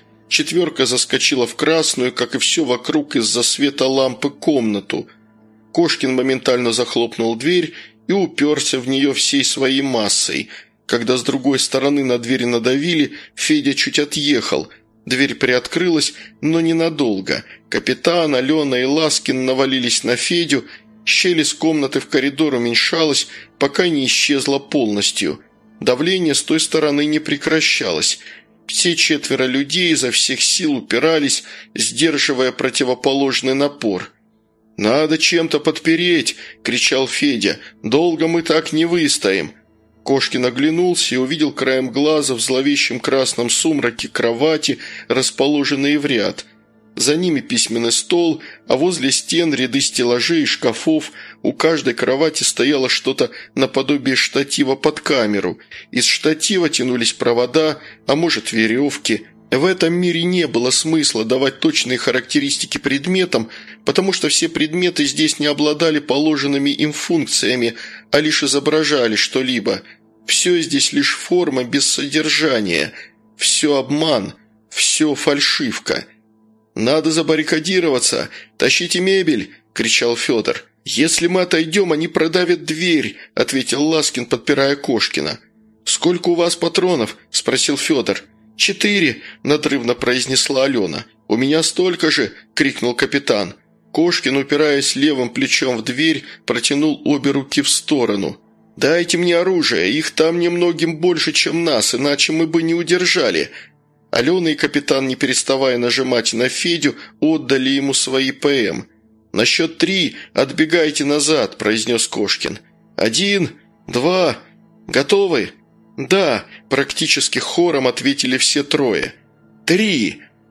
4 заскочила в красную, как и все вокруг из-за света лампы, комнату. Кошкин моментально захлопнул дверь и уперся в нее всей своей массой. Когда с другой стороны на дверь надавили, Федя чуть отъехал. Дверь приоткрылась, но ненадолго. Капитан, Алена и Ласкин навалились на Федю. Щель из комнаты в коридор уменьшалась, пока не исчезла полностью. Давление с той стороны не прекращалось. Все 4 людей изо всех сил упирались, сдерживая противоположный напор. «Надо чем-то подпереть!» – кричал Федя. «Долго мы так не выстоим!» Кошкин оглянулся и увидел краем глаза в зловещем красном сумраке кровати, расположенные в ряд. За ними письменный стол, а возле стен ряды стеллажей и шкафов. У каждой кровати стояло что-то наподобие штатива под камеру. Из штатива тянулись провода, а может, веревки. В этом мире не было смысла давать точные характеристики предметам, потому что все предметы здесь не обладали положенными им функциями, а лишь изображали что-либо. Все здесь лишь форма без содержания. Все обман, все фальшивка. «Надо забаррикадироваться! Тащите мебель!» – кричал Федор. «Если мы отойдем, они продавят дверь», – ответил Ласкин, подпирая Кошкина. «Сколько у вас патронов?» – спросил Федор. 4, – надрывно произнесла Алена. «У меня столько же!» – крикнул капитан. Кошкин, упираясь левым плечом в дверь, протянул обе руки в сторону. «Дайте мне оружие, их там немногим больше, чем нас, иначе мы бы не удержали». Алена и капитан, не переставая нажимать на Федю, отдали ему свои ПМ. «На счет 3 отбегайте назад», – произнес Кошкин. 1, 2, готовы?» «Да», – практически хором ответили все 3. 3.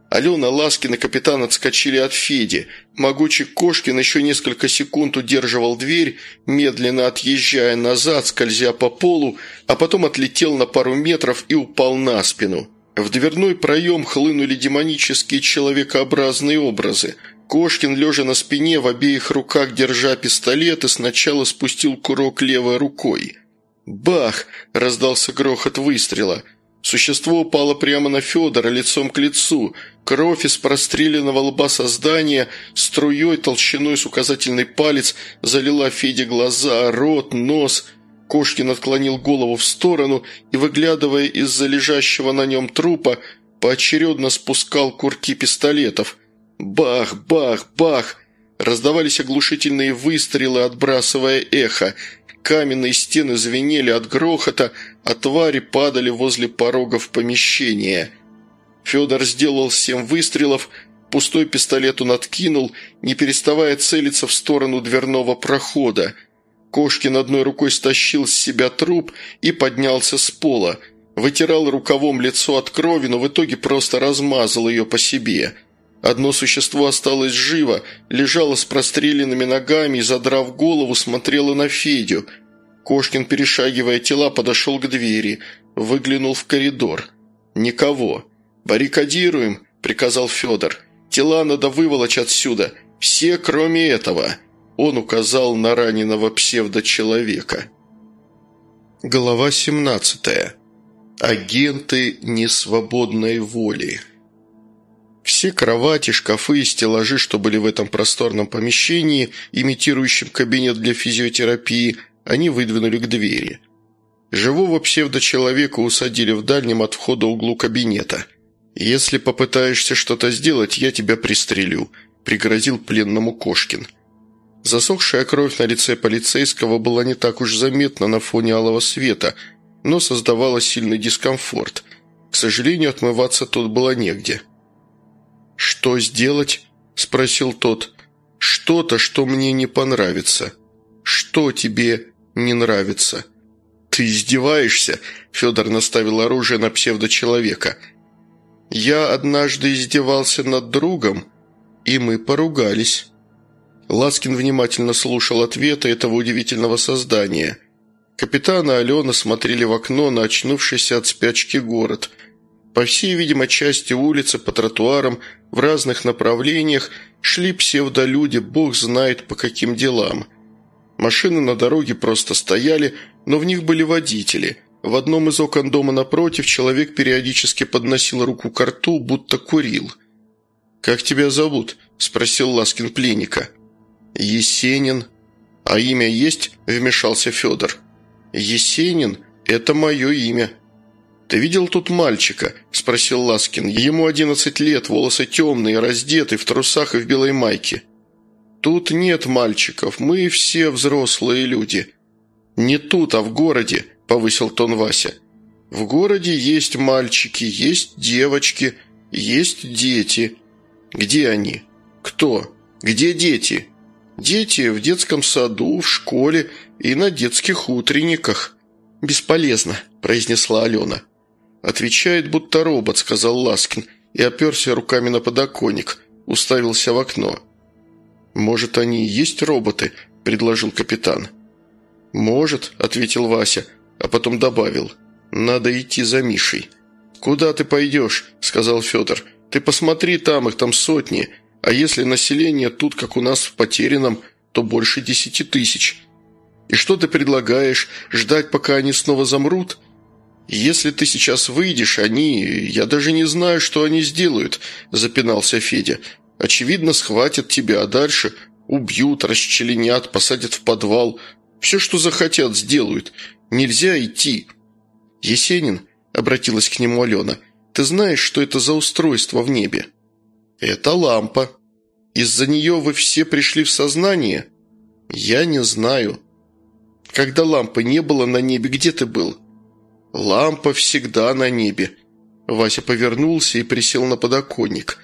Алена, Ласкин и капитан отскочили от Феди. Могучий Кошкин еще несколько секунд удерживал дверь, медленно отъезжая назад, скользя по полу, а потом отлетел на пару метров и упал на спину. В дверной проем хлынули демонические человекообразные образы. Кошкин, лежа на спине, в обеих руках держа пистолет, и сначала спустил курок левой рукой. «Бах!» – раздался грохот выстрела. Существо упало прямо на Федора, лицом к лицу. Кровь из простреленного лба создания струей толщиной с указательный палец залила Феде глаза, рот, нос. Кошкин отклонил голову в сторону и, выглядывая из-за лежащего на нем трупа, поочередно спускал курки пистолетов. Бах, бах, бах! Раздавались оглушительные выстрелы, отбрасывая эхо. Каменные стены звенели от грохота, а твари падали возле порогов помещения. Федор сделал 7 выстрелов, пустой пистолет он откинул, не переставая целиться в сторону дверного прохода. Кошкин одной рукой стащил с себя труп и поднялся с пола. Вытирал рукавом лицо от крови, но в итоге просто размазал ее по себе. Одно существо осталось живо, лежало с простреленными ногами и, задрав голову, смотрело на Федю. Кошкин, перешагивая тела, подошел к двери, выглянул в коридор. Никого. «Баррикадируем», – приказал Федор. «Тела надо выволочь отсюда. Все, кроме этого». Он указал на раненого псевдочеловека. Глава 17. Агенты несвободной воли. Все кровати, шкафы и стеллажи, что были в этом просторном помещении, имитирующем кабинет для физиотерапии, они выдвинули к двери. Живого псевдочеловека усадили в дальнем от входа углу кабинета. «Если попытаешься что-то сделать, я тебя пристрелю», – пригрозил пленному Кошкин. Засохшая кровь на лице полицейского была не так уж заметна на фоне алого света, но создавала сильный дискомфорт. К сожалению, отмываться тут было негде. «Что сделать?» – спросил тот. «Что-то, что мне не понравится». «Что тебе не нравится?» «Ты издеваешься?» – Федор наставил оружие на псевдочеловека. «Я однажды издевался над другом, и мы поругались». Ласкин внимательно слушал ответы этого удивительного создания. Капитан и Алена смотрели в окно на очнувшийся от спячки город. По всей, видимо, части улицы, по тротуарам, в разных направлениях шли псевдолюди, бог знает по каким делам. Машины на дороге просто стояли, но в них были водители. В одном из окон дома напротив человек периодически подносил руку к рту, будто курил. «Как тебя зовут?» – спросил Ласкин пленника. «Есенин». «А имя есть?» – вмешался Федор. «Есенин – это мое имя». «Ты видел тут мальчика?» – спросил Ласкин. «Ему 11 лет, волосы темные, раздетый, в трусах и в белой майке». «Тут нет мальчиков, мы все взрослые люди». «Не тут, а в городе», – повысил тон Вася. «В городе есть мальчики, есть девочки, есть дети». «Где они?» «Кто? Где дети?» «Дети в детском саду, в школе и на детских утренниках». «Бесполезно», – произнесла Алена. «Отвечает, будто робот», – сказал Ласкин и оперся руками на подоконник, уставился в окно. «Может, они и есть роботы?» – предложил капитан. «Может», – ответил Вася, а потом добавил. «Надо идти за Мишей». «Куда ты пойдешь?» – сказал Федор. «Ты посмотри там, их там сотни. А если население тут, как у нас в Потерянном, то больше 10 тысяч. И что ты предлагаешь? Ждать, пока они снова замрут? Если ты сейчас выйдешь, я даже не знаю, что они сделают», – запинался Федя. «Очевидно, схватят тебя, а дальше убьют, расчленят, посадят в подвал. Все, что захотят, сделают. Нельзя идти». «Есенин», – обратилась к нему Алена, – «ты знаешь, что это за устройство в небе?» «Это лампа. Из-за нее вы все пришли в сознание?» «Я не знаю». «Когда лампы не было на небе, где ты был?» «Лампа всегда на небе». Вася повернулся и присел на подоконник.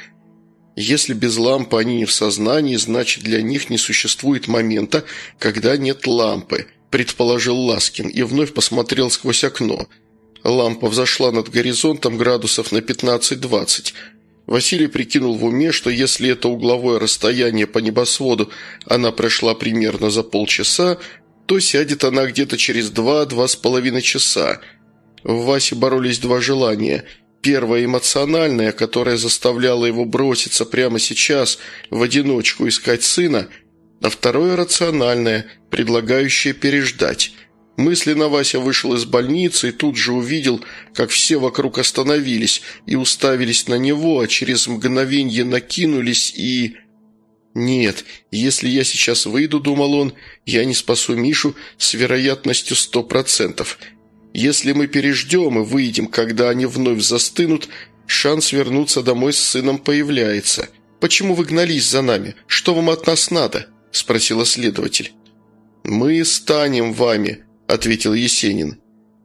«Если без лампы они не в сознании, значит, для них не существует момента, когда нет лампы», предположил Ласкин и вновь посмотрел сквозь окно. Лампа взошла над горизонтом градусов на 15-20. Василий прикинул в уме, что если это угловое расстояние по небосводу она прошла примерно за полчаса, то сядет она где-то через 2–2,5 часа. В Васе боролись два желания. Первое – эмоциональное, которое заставляло его броситься прямо сейчас в одиночку искать сына, а второе – рациональное, предлагающее переждать. Мысленно Вася вышел из больницы и тут же увидел, как все вокруг остановились и уставились на него, а через мгновенье накинулись и... «Нет, если я сейчас выйду, — думал он, — я не спасу Мишу с вероятностью 100%. Если мы переждем и выйдем, когда они вновь застынут, шанс вернуться домой с сыном появляется. Почему вы гнались за нами? Что вам от нас надо?» – спросила следователь. «Мы станем вами», – ответил Есенин.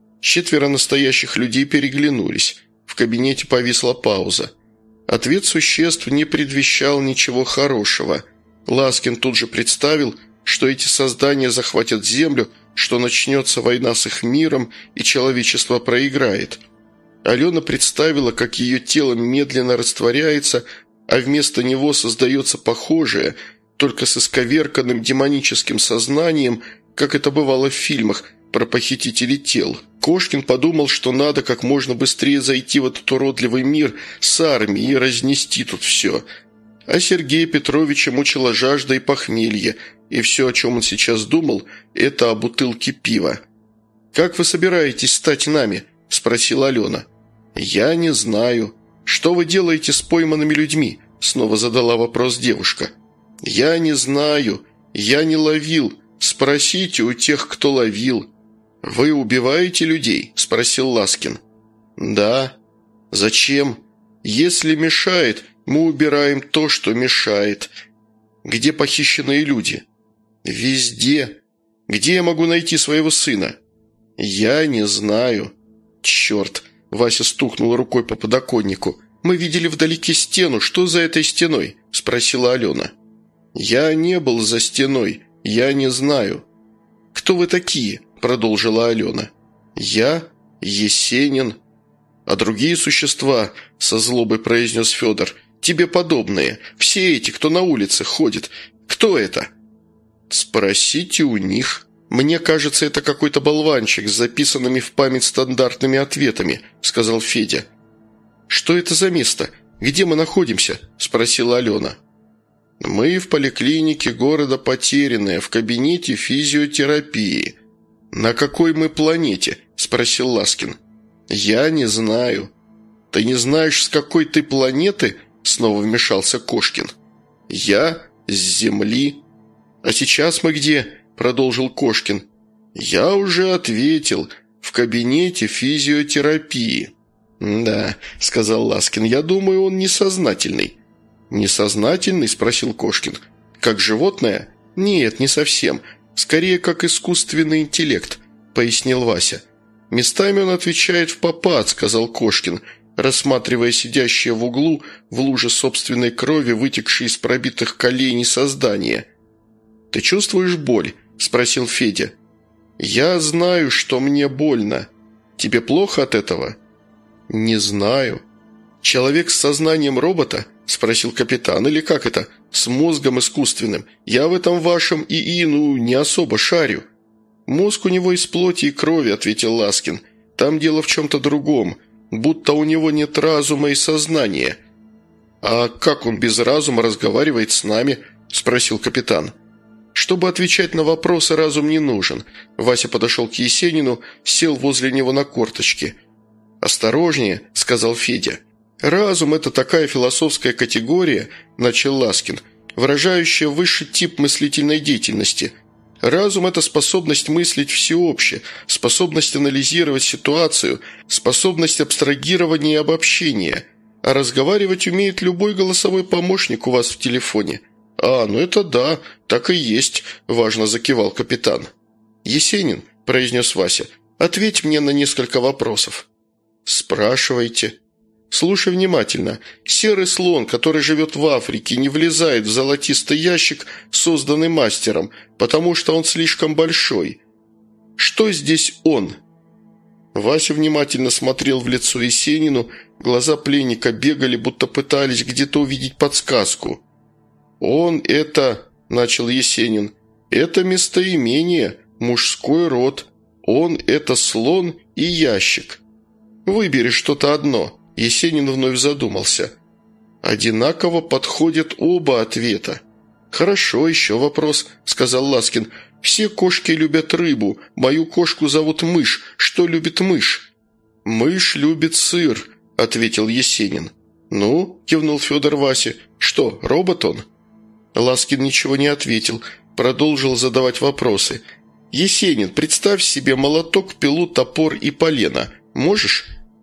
4 настоящих людей переглянулись. В кабинете повисла пауза. Ответ существ не предвещал ничего хорошего. Ласкин тут же представил, что эти создания захватят Землю, что начнется война с их миром, и человечество проиграет. Алена представила, как ее тело медленно растворяется, а вместо него создается похожее, только с исковерканным демоническим сознанием, как это бывало в фильмах про похитителей тел. Кошкин подумал, что надо как можно быстрее зайти в этот уродливый мир с армией и разнести тут все. А Сергея Петровича мучила жажда и похмелье, и все, о чем он сейчас думал, это о бутылке пива. «Как вы собираетесь стать нами?» – спросила Алена. «Я не знаю. Что вы делаете с пойманными людьми?» – снова задала вопрос девушка. «Я не знаю. Я не ловил. Спросите у тех, кто ловил». «Вы убиваете людей?» – спросил Ласкин. «Да». «Зачем?» «Если мешает, мы убираем то, что мешает». «Где похищенные люди?» «Везде». «Где я могу найти своего сына?» «Я не знаю». «Черт!» – Вася стукнул рукой по подоконнику. «Мы видели вдалеке стену. Что за этой стеной?» – спросила Алена. «Я не был за стеной. Я не знаю». «Кто вы такие?» – продолжила Алена. «Я? Есенин». «А другие существа?» – со злобой произнес Федор. «Тебе подобные. Все эти, кто на улице ходит. Кто это?» «Спросите у них». «Мне кажется, это какой-то болванчик с записанными в память стандартными ответами», – сказал Федя. «Что это за место? Где мы находимся?» – спросила Алена. «Мы в поликлинике города Потерянное, в кабинете физиотерапии». «На какой мы планете?» – спросил Ласкин. «Я не знаю». «Ты не знаешь, с какой ты планеты?» – снова вмешался Кошкин. «Я с Земли». «А сейчас мы где?» – продолжил Кошкин. «Я уже ответил. В кабинете физиотерапии». «Да», – сказал Ласкин, – «я думаю, он несознательный». «Несознательный?» – спросил Кошкин. «Как животное?» «Нет, не совсем. Скорее, как искусственный интеллект», – пояснил Вася. «Местами он отвечает впопад», – сказал Кошкин, рассматривая сидящее в углу в луже собственной крови, вытекшей из пробитых коленей создания. «Ты чувствуешь боль?» – спросил Федя. «Я знаю, что мне больно. Тебе плохо от этого?» «Не знаю». «Человек с сознанием робота?» – спросил капитан. «Или как это? С мозгом искусственным? Я в этом вашем ИИ, не особо шарю». «Мозг у него из плоти и крови», – ответил Ласкин. «Там дело в чем-то другом, будто у него нет разума и сознания». «А как он без разума разговаривает с нами?» – спросил капитан. Чтобы отвечать на вопросы, разум не нужен. Вася подошел к Есенину, сел возле него на корточки. «Осторожнее», – сказал Федя. «Разум – это такая философская категория», – начал Ласкин, выражающая высший тип мыслительной деятельности. Разум – это способность мыслить всеобще, способность анализировать ситуацию, способность абстрагирования и обобщения. А разговаривать умеет любой голосовой помощник у вас в телефоне. «А, это да, так и есть», – важно закивал капитан. «Есенин», – произнес Вася, – «ответь мне на несколько вопросов». «Спрашивайте». «Слушай внимательно. Серый слон, который живет в Африке, не влезает в золотистый ящик, созданный мастером, потому что он слишком большой. Что здесь он?» Вася внимательно смотрел в лицо Есенину, глаза пленника бегали, будто пытались где-то увидеть подсказку. «Он это...» – начал Есенин. «Это местоимение, мужской род. Он – это слон и ящик. Выбери что-то одно». Есенин вновь задумался. «Одинаково подходят оба ответа». «Хорошо, еще вопрос», – сказал Ласкин. «Все кошки любят рыбу. Мою кошку зовут Мышь. Что любит мышь?» «Мышь любит сыр», – ответил Есенин. «Ну?» – кивнул Федор Васе. «Что, робот он?» Ласкин ничего не ответил, продолжил задавать вопросы. «Есенин, представь себе молоток, пилу, топор и полено. Можешь?»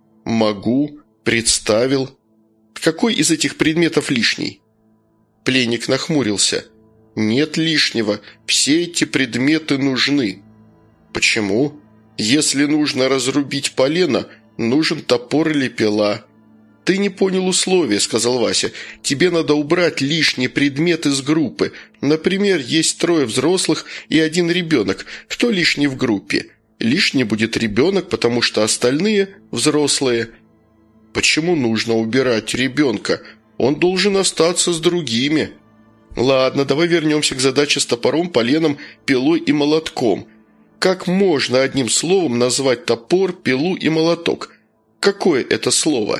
«Могу. Представил». «Какой из этих предметов лишний?» Пленник нахмурился. «Нет лишнего. Все эти предметы нужны». «Почему?» «Если нужно разрубить полено, нужен топор или пила». «Ты не понял условия», – сказал Вася. «Тебе надо убрать лишний предмет из группы. Например, есть 3 взрослых и 1 ребенок. Кто лишний в группе? Лишний будет ребенок, потому что остальные – взрослые». «Почему нужно убирать ребенка? Он должен остаться с другими». «Ладно, давай вернемся к задаче с топором, поленом, пилой и молотком. Как можно одним словом назвать топор, пилу и молоток? Какое это слово?»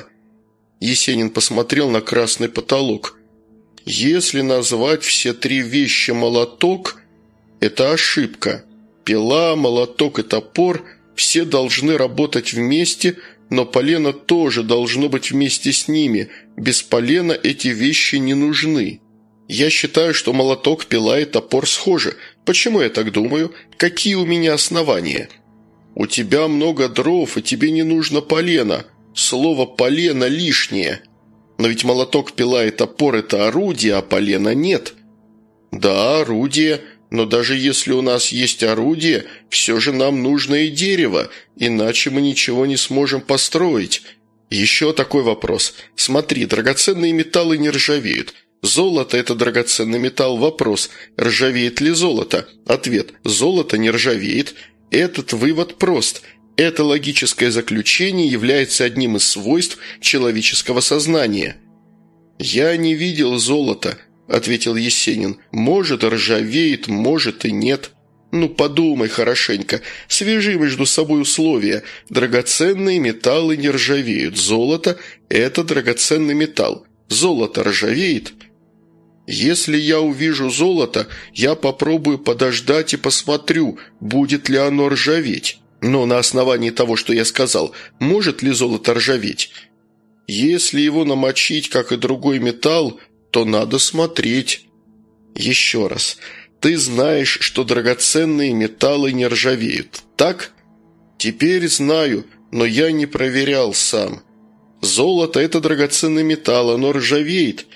Есенин посмотрел на красный потолок. «Если назвать все 3 вещи молоток, это ошибка. Пила, молоток и топор все должны работать вместе, но полено тоже должно быть вместе с ними. Без полена эти вещи не нужны. Я считаю, что молоток, пила и топор схожи. Почему я так думаю? Какие у меня основания?» «У тебя много дров, и тебе не нужно полено. Слово «полено» лишнее. Но ведь молоток, пила и топор – это орудие, а полена нет». «Да, орудие, но даже если у нас есть орудие, все же нам нужно и дерево, иначе мы ничего не сможем построить». «Еще такой вопрос. Смотри, драгоценные металлы не ржавеют. Золото – это драгоценный металл. Вопрос, ржавеет ли золото? Ответ – золото не ржавеет. Этот вывод прост. Это логическое заключение является одним из свойств человеческого сознания». «Я не видел золота», – ответил Есенин. «Может, ржавеет, может и нет». «Ну, подумай хорошенько. Свяжи между собой условия. Драгоценные металлы не ржавеют. Золото – это драгоценный металл. Золото ржавеет?» «Если я увижу золото, я попробую подождать и посмотрю, будет ли оно ржаветь. Но на основании того, что я сказал, может ли золото ржаветь? Если его намочить, как и другой металл, то надо смотреть». «Еще раз. Ты знаешь, что драгоценные металлы не ржавеют, так?» «Теперь знаю, но я не проверял сам. Золото – это драгоценный металл, оно ржавеет.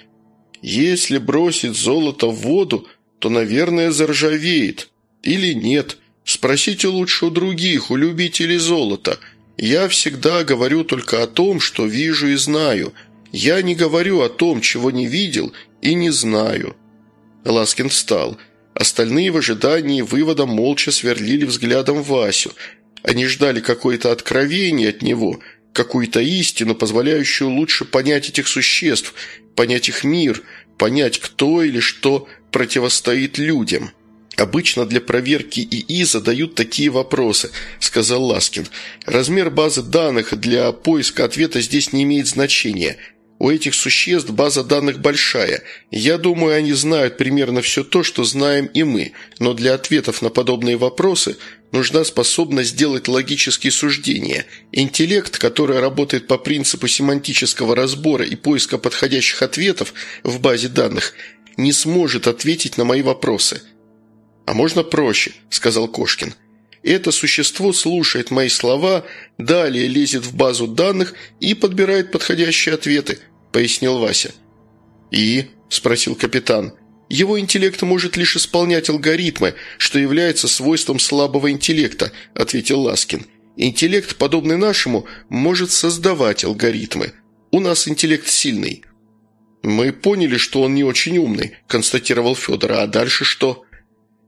Если бросить золото в воду, то, наверное, заржавеет. Или нет. Спросите лучше у других, у любителей золота. Я всегда говорю только о том, что вижу и знаю. Я не говорю о том, чего не видел и не знаю». Ласкин встал. Остальные в ожидании вывода молча сверлили взглядом Васю. Они ждали какое-то откровение от него, какую-то истину, позволяющую лучше понять этих существ, понять их мир, понять, кто или что противостоит людям. «Обычно для проверки ИИ задают такие вопросы», – сказал Ласкин. «Размер базы данных для поиска ответа здесь не имеет значения. У этих существ база данных большая. Я думаю, они знают примерно все то, что знаем и мы, но для ответов на подобные вопросы нужна способность делать логические суждения. Интеллект, который работает по принципу семантического разбора и поиска подходящих ответов в базе данных, не сможет ответить на мои вопросы». «А можно проще», – сказал Кошкин. «Это существо слушает мои слова, далее лезет в базу данных и подбирает подходящие ответы», – пояснил Вася. «И?» – спросил капитан. «Его интеллект может лишь исполнять алгоритмы, что является свойством слабого интеллекта», – ответил Ласкин. «Интеллект, подобный нашему, может создавать алгоритмы. У нас интеллект сильный». «Мы поняли, что он не очень умный», – констатировал Федор. «А дальше что?»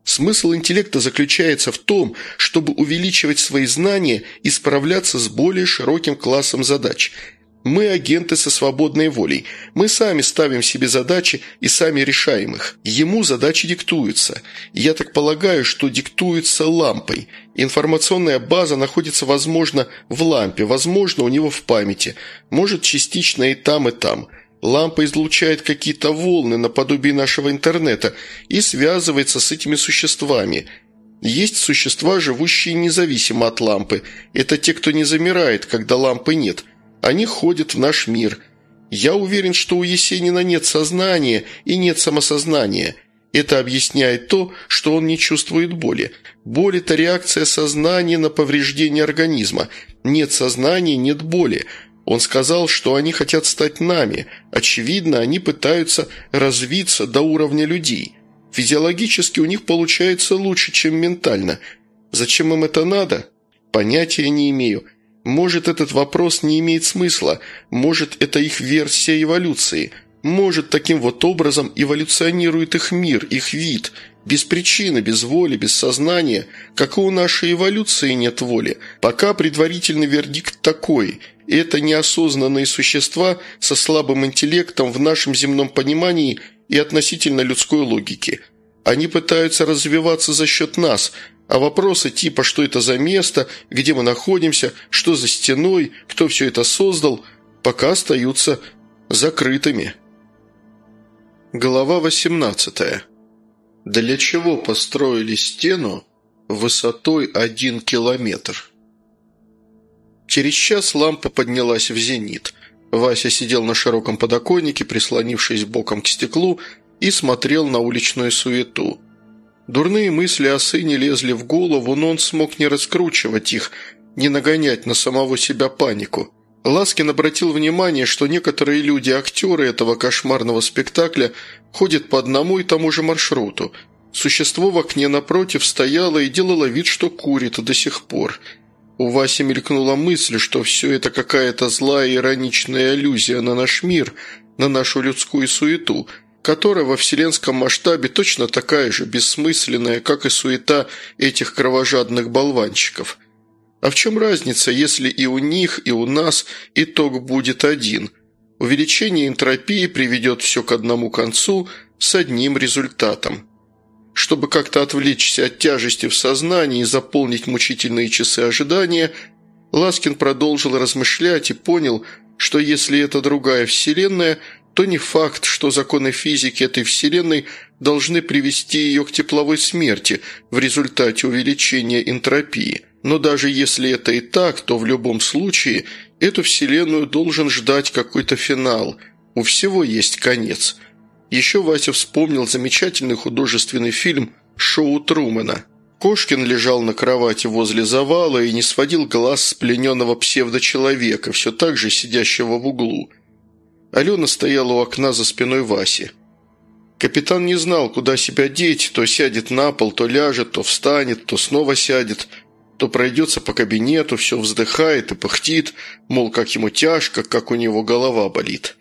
Смысл интеллекта заключается в том, чтобы увеличивать свои знания и справляться с более широким классом задач. Мы агенты со свободной волей. Мы сами ставим себе задачи и сами решаем их. Ему задачи диктуются. Я так полагаю, что диктуются лампой. Информационная база находится, возможно, в лампе, возможно, у него в памяти. Может, частично и там, и там. Лампа излучает какие-то волны наподобие нашего интернета и связывается с этими существами. Есть существа, живущие независимо от лампы. Это те, кто не замирает, когда лампы нет. Они ходят в наш мир. Я уверен, что у Есенина нет сознания и нет самосознания. Это объясняет то, что он не чувствует боли. Боль – это реакция сознания на повреждение организма. Нет сознания – нет боли. Он сказал, что они хотят стать нами. Очевидно, они пытаются развиться до уровня людей. Физиологически у них получается лучше, чем ментально. Зачем им это надо? Понятия не имею. Может, этот вопрос не имеет смысла. Может, это их версия эволюции. Может, таким вот образом эволюционирует их мир, их вид. Без причины, без воли, без сознания. Как и у нашей эволюции нет воли. Пока предварительный вердикт такой – это неосознанные существа со слабым интеллектом в нашем земном понимании и относительно людской логики. Они пытаются развиваться за счет нас, а вопросы типа «что это за место?», «где мы находимся?», «что за стеной?», «кто все это создал?», пока остаются закрытыми. Глава 18. Для чего построили стену высотой 1 километр? Через час лампа поднялась в зенит. Вася сидел на широком подоконнике, прислонившись боком к стеклу, и смотрел на уличную суету. Дурные мысли о сыне лезли в голову, но он смог не раскручивать их, не нагонять на самого себя панику. Ласкин обратил внимание, что некоторые люди, актеры этого кошмарного спектакля, ходят по одному и тому же маршруту. Существо в окне напротив стояло и делало вид, что курит до сих пор. У Васи мелькнула мысль, что все это какая-то злая ироничная аллюзия на наш мир, на нашу людскую суету, которая во вселенском масштабе точно такая же бессмысленная, как и суета этих кровожадных болванчиков. А в чем разница, если и у них, и у нас итог будет один? Увеличение энтропии приведет все к одному концу с одним результатом. Чтобы как-то отвлечься от тяжести в сознании и заполнить мучительные часы ожидания, Ласкин продолжил размышлять и понял, что если это другая вселенная, то не факт, что законы физики этой вселенной должны привести ее к тепловой смерти в результате увеличения энтропии. Но даже если это и так, то в любом случае эту вселенную должен ждать какой-то финал. У всего есть конец. Еще Вася вспомнил замечательный художественный фильм «Шоу Трумэна». Кошкин лежал на кровати возле завала и не сводил глаз с плененного псевдочеловека, все так же сидящего в углу. Алена стояла у окна за спиной Васи. Капитан не знал, куда себя деть, то сядет на пол, то ляжет, то встанет, то снова сядет, то пройдется по кабинету, все вздыхает и пыхтит, мол, как ему тяжко, как у него голова болит.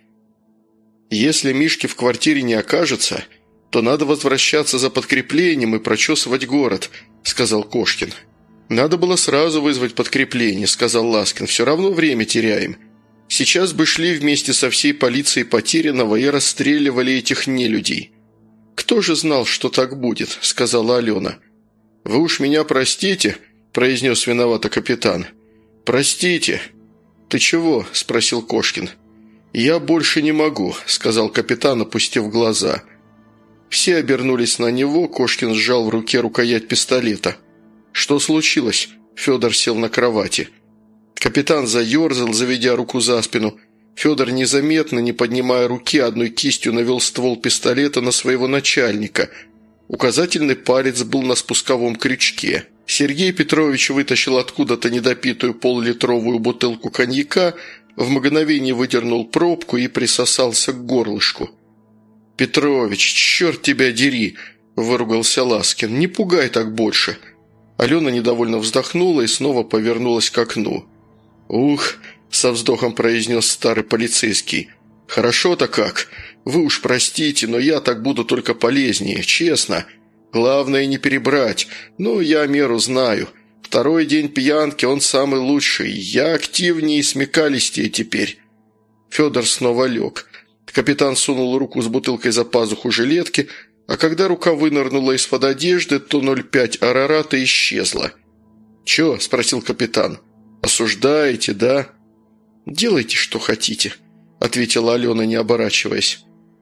Если Мишки в квартире не окажется, то надо возвращаться за подкреплением и прочесывать город, сказал Кошкин. Надо было сразу вызвать подкрепление, сказал Ласкин, все равно время теряем. Сейчас бы шли вместе со всей полицией Потерянного и расстреливали этих нелюдей. «Кто же знал, что так будет?» – сказала Алена. «Вы уж меня простите», – произнес виновато капитан. «Простите». «Ты чего?» – спросил Кошкин. «Я больше не могу», – сказал капитан, опустив глаза. Все обернулись на него, Кошкин сжал в руке рукоять пистолета. «Что случилось?» – Федор сел на кровати. Капитан заерзал, заведя руку за спину. Федор незаметно, не поднимая руки, одной кистью навел ствол пистолета на своего начальника. Указательный палец был на спусковом крючке. Сергей Петрович вытащил откуда-то недопитую полулитровую бутылку коньяка, в мгновение выдернул пробку и присосался к горлышку. «Петрович, черт тебя дери!» – выругался Ласкин. «Не пугай так больше!» Алена недовольно вздохнула и снова повернулась к окну. «Ух!» – со вздохом произнес старый полицейский. «Хорошо-то как! Вы уж простите, но я так буду только полезнее, честно. Главное не перебрать. Но я меру знаю. Второй день пьянки, он самый лучший. Я активнее и смекалистее теперь». Федор снова лег. Капитан сунул руку с бутылкой за пазуху жилетки, а когда рука вынырнула из-под одежды, то 0,5 арарата исчезла. «Чё?» – спросил капитан. «Осуждаете, да?» «Делайте, что хотите», – ответила Алена, не оборачиваясь.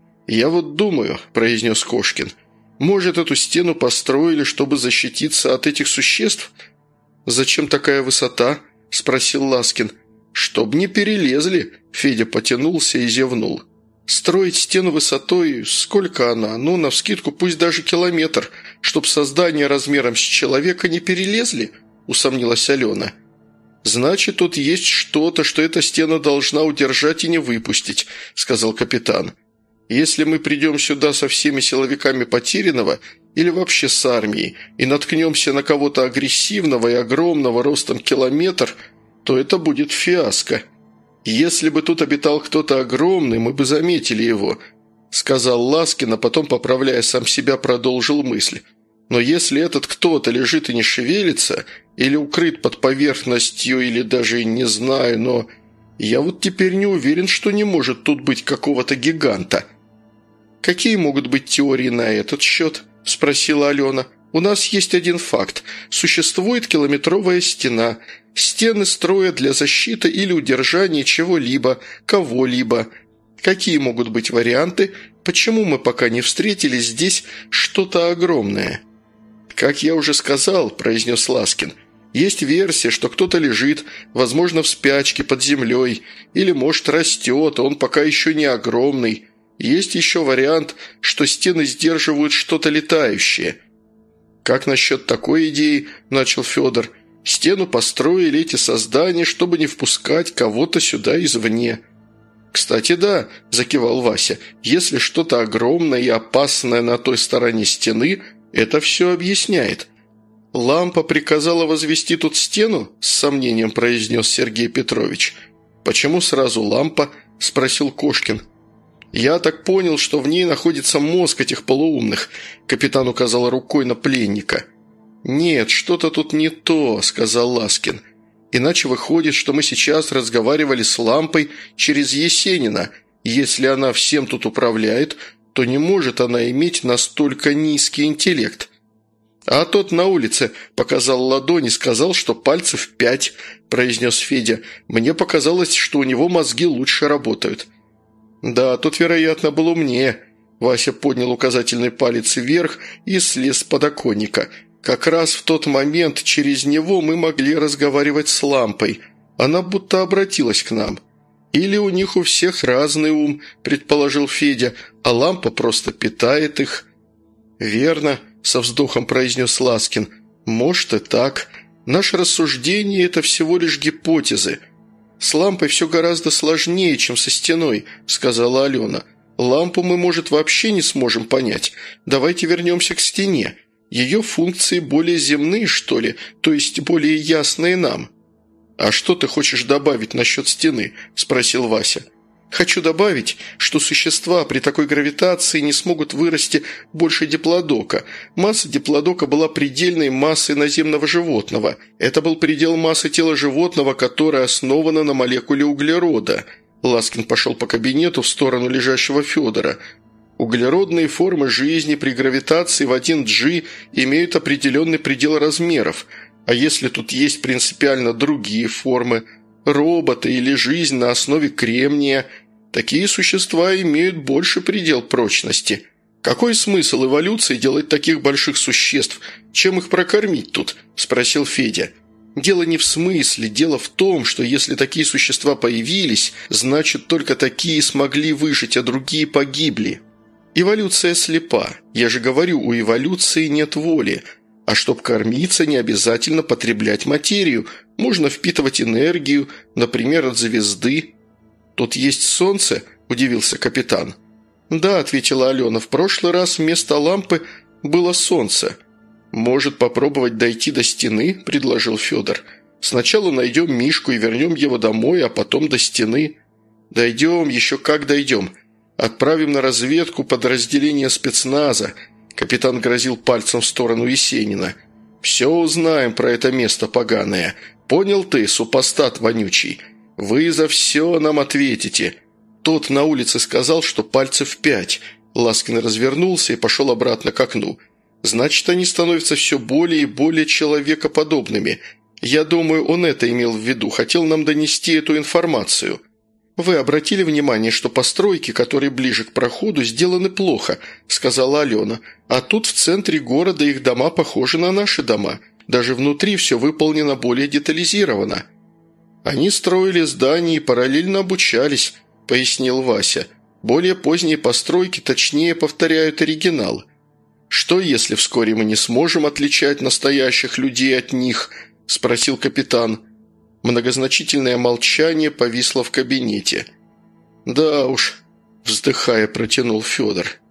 «Я вот думаю», – произнес Кошкин, – «может, эту стену построили, чтобы защититься от этих существ?» «Зачем такая высота?» – спросил Ласкин. «Чтоб не перелезли», – Федя потянулся и зевнул. «Строить стену высотой, сколько она? Ну, навскидку, пусть даже километр, чтоб создания размером с человека не перелезли?» – усомнилась Алена. «Значит, тут есть что-то, что эта стена должна удержать и не выпустить», – сказал капитан. «Если мы придем сюда со всеми силовиками Потерянного или вообще с армией и наткнемся на кого-то агрессивного и огромного ростом километр, то это будет фиаско. Если бы тут обитал кто-то огромный, мы бы заметили его», – сказал Ласкин, а потом, поправляя сам себя, продолжил мысль. «Но если этот кто-то лежит и не шевелится, или укрыт под поверхностью, или даже не знаю, но я вот теперь не уверен, что не может тут быть какого-то гиганта». «Какие могут быть теории на этот счет?» – спросила Алена. «У нас есть один факт. Существует километровая стена. Стены строят для защиты или удержания чего-либо, кого-либо. Какие могут быть варианты? Почему мы пока не встретили здесь что-то огромное?» «Как я уже сказал», – произнес Ласкин, – «есть версия, что кто-то лежит, возможно, в спячке под землей, или, может, растет, а он пока еще не огромный. Есть еще вариант, что стены сдерживают что-то летающее». «Как насчет такой идеи?» – начал Федор. «Стену построили эти создания, чтобы не впускать кого-то сюда извне». «Кстати, да», – закивал Вася, – «если что-то огромное и опасное на той стороне стены, это все объясняет». «Лампа приказала возвести тут стену?» – с сомнением произнес Сергей Петрович. «Почему сразу лампа?» – спросил Кошкин. «Я так понял, что в ней находится мозг этих полуумных», – капитан указал рукой на пленника. «Нет, что-то тут не то», – сказал Ласкин. «Иначе выходит, что мы сейчас разговаривали с лампой через Есенина. Если она всем тут управляет, то не может она иметь настолько низкий интеллект». «А тот на улице показал ладонь и сказал, что пальцев 5», – произнес Федя. «Мне показалось, что у него мозги лучше работают». «Да, тот, вероятно, был умнее». Вася поднял указательный палец вверх и слез с подоконника. «Как раз в тот момент через него мы могли разговаривать с лампой. Она будто обратилась к нам». «Или у них у всех разный ум», – предположил Федя, – «а лампа просто питает их». «Верно», – со вздохом произнес Ласкин. «Может и так. Наше рассуждение – это всего лишь гипотезы». «С лампой все гораздо сложнее, чем со стеной», – сказала Алена. «Лампу мы, может, вообще не сможем понять. Давайте вернемся к стене. Ее функции более земные, что ли, то есть более ясные нам». «А что ты хочешь добавить насчет стены?» – спросил Вася. «Хочу добавить, что существа при такой гравитации не смогут вырасти больше диплодока. Масса диплодока была предельной массой наземного животного. Это был предел массы тела животного, которое основано на молекуле углерода». Ласкин пошел по кабинету в сторону лежащего Федора. «Углеродные формы жизни при гравитации в 1G имеют определенный предел размеров. А если тут есть принципиально другие формы – роботы или жизнь на основе кремния, такие существа имеют больше предел прочности. Какой смысл эволюции делать таких больших существ? Чем их прокормить тут?» – спросил Федя. «Дело не в смысле, дело в том, что если такие существа появились, значит только такие смогли выжить, а другие погибли. Эволюция слепа. Я же говорю, у эволюции нет воли. А чтоб кормиться, не обязательно потреблять материю. Можно впитывать энергию, например, от звезды». «Тут есть солнце?» – удивился капитан. «Да», – ответила Алена, – «в прошлый раз вместо лампы было солнце». «Может, попробовать дойти до стены?» – предложил Федор. «Сначала найдем Мишку и вернем его домой, а потом до стены». «Дойдем, еще как дойдем. Отправим на разведку подразделение спецназа. Капитан грозил пальцем в сторону Есенина. «Все узнаем про это место поганое. Понял ты, супостат вонючий? Вы за все нам ответите». Тот на улице сказал, что пальцев 5. Ласкин развернулся и пошел обратно к окну. «Значит, они становятся все более и более человекоподобными. Я думаю, он это имел в виду, хотел нам донести эту информацию». «Вы обратили внимание, что постройки, которые ближе к проходу, сделаны плохо», – сказала Алена. «А тут в центре города их дома похожи на наши дома. Даже внутри все выполнено более детализированно». «Они строили здания и параллельно обучались», – пояснил Вася. «Более поздние постройки точнее повторяют оригинал. Что, если вскоре мы не сможем отличать настоящих людей от них?» – спросил капитан. Многозначительное молчание повисло в кабинете. «Да уж», – вздыхая, протянул Федор.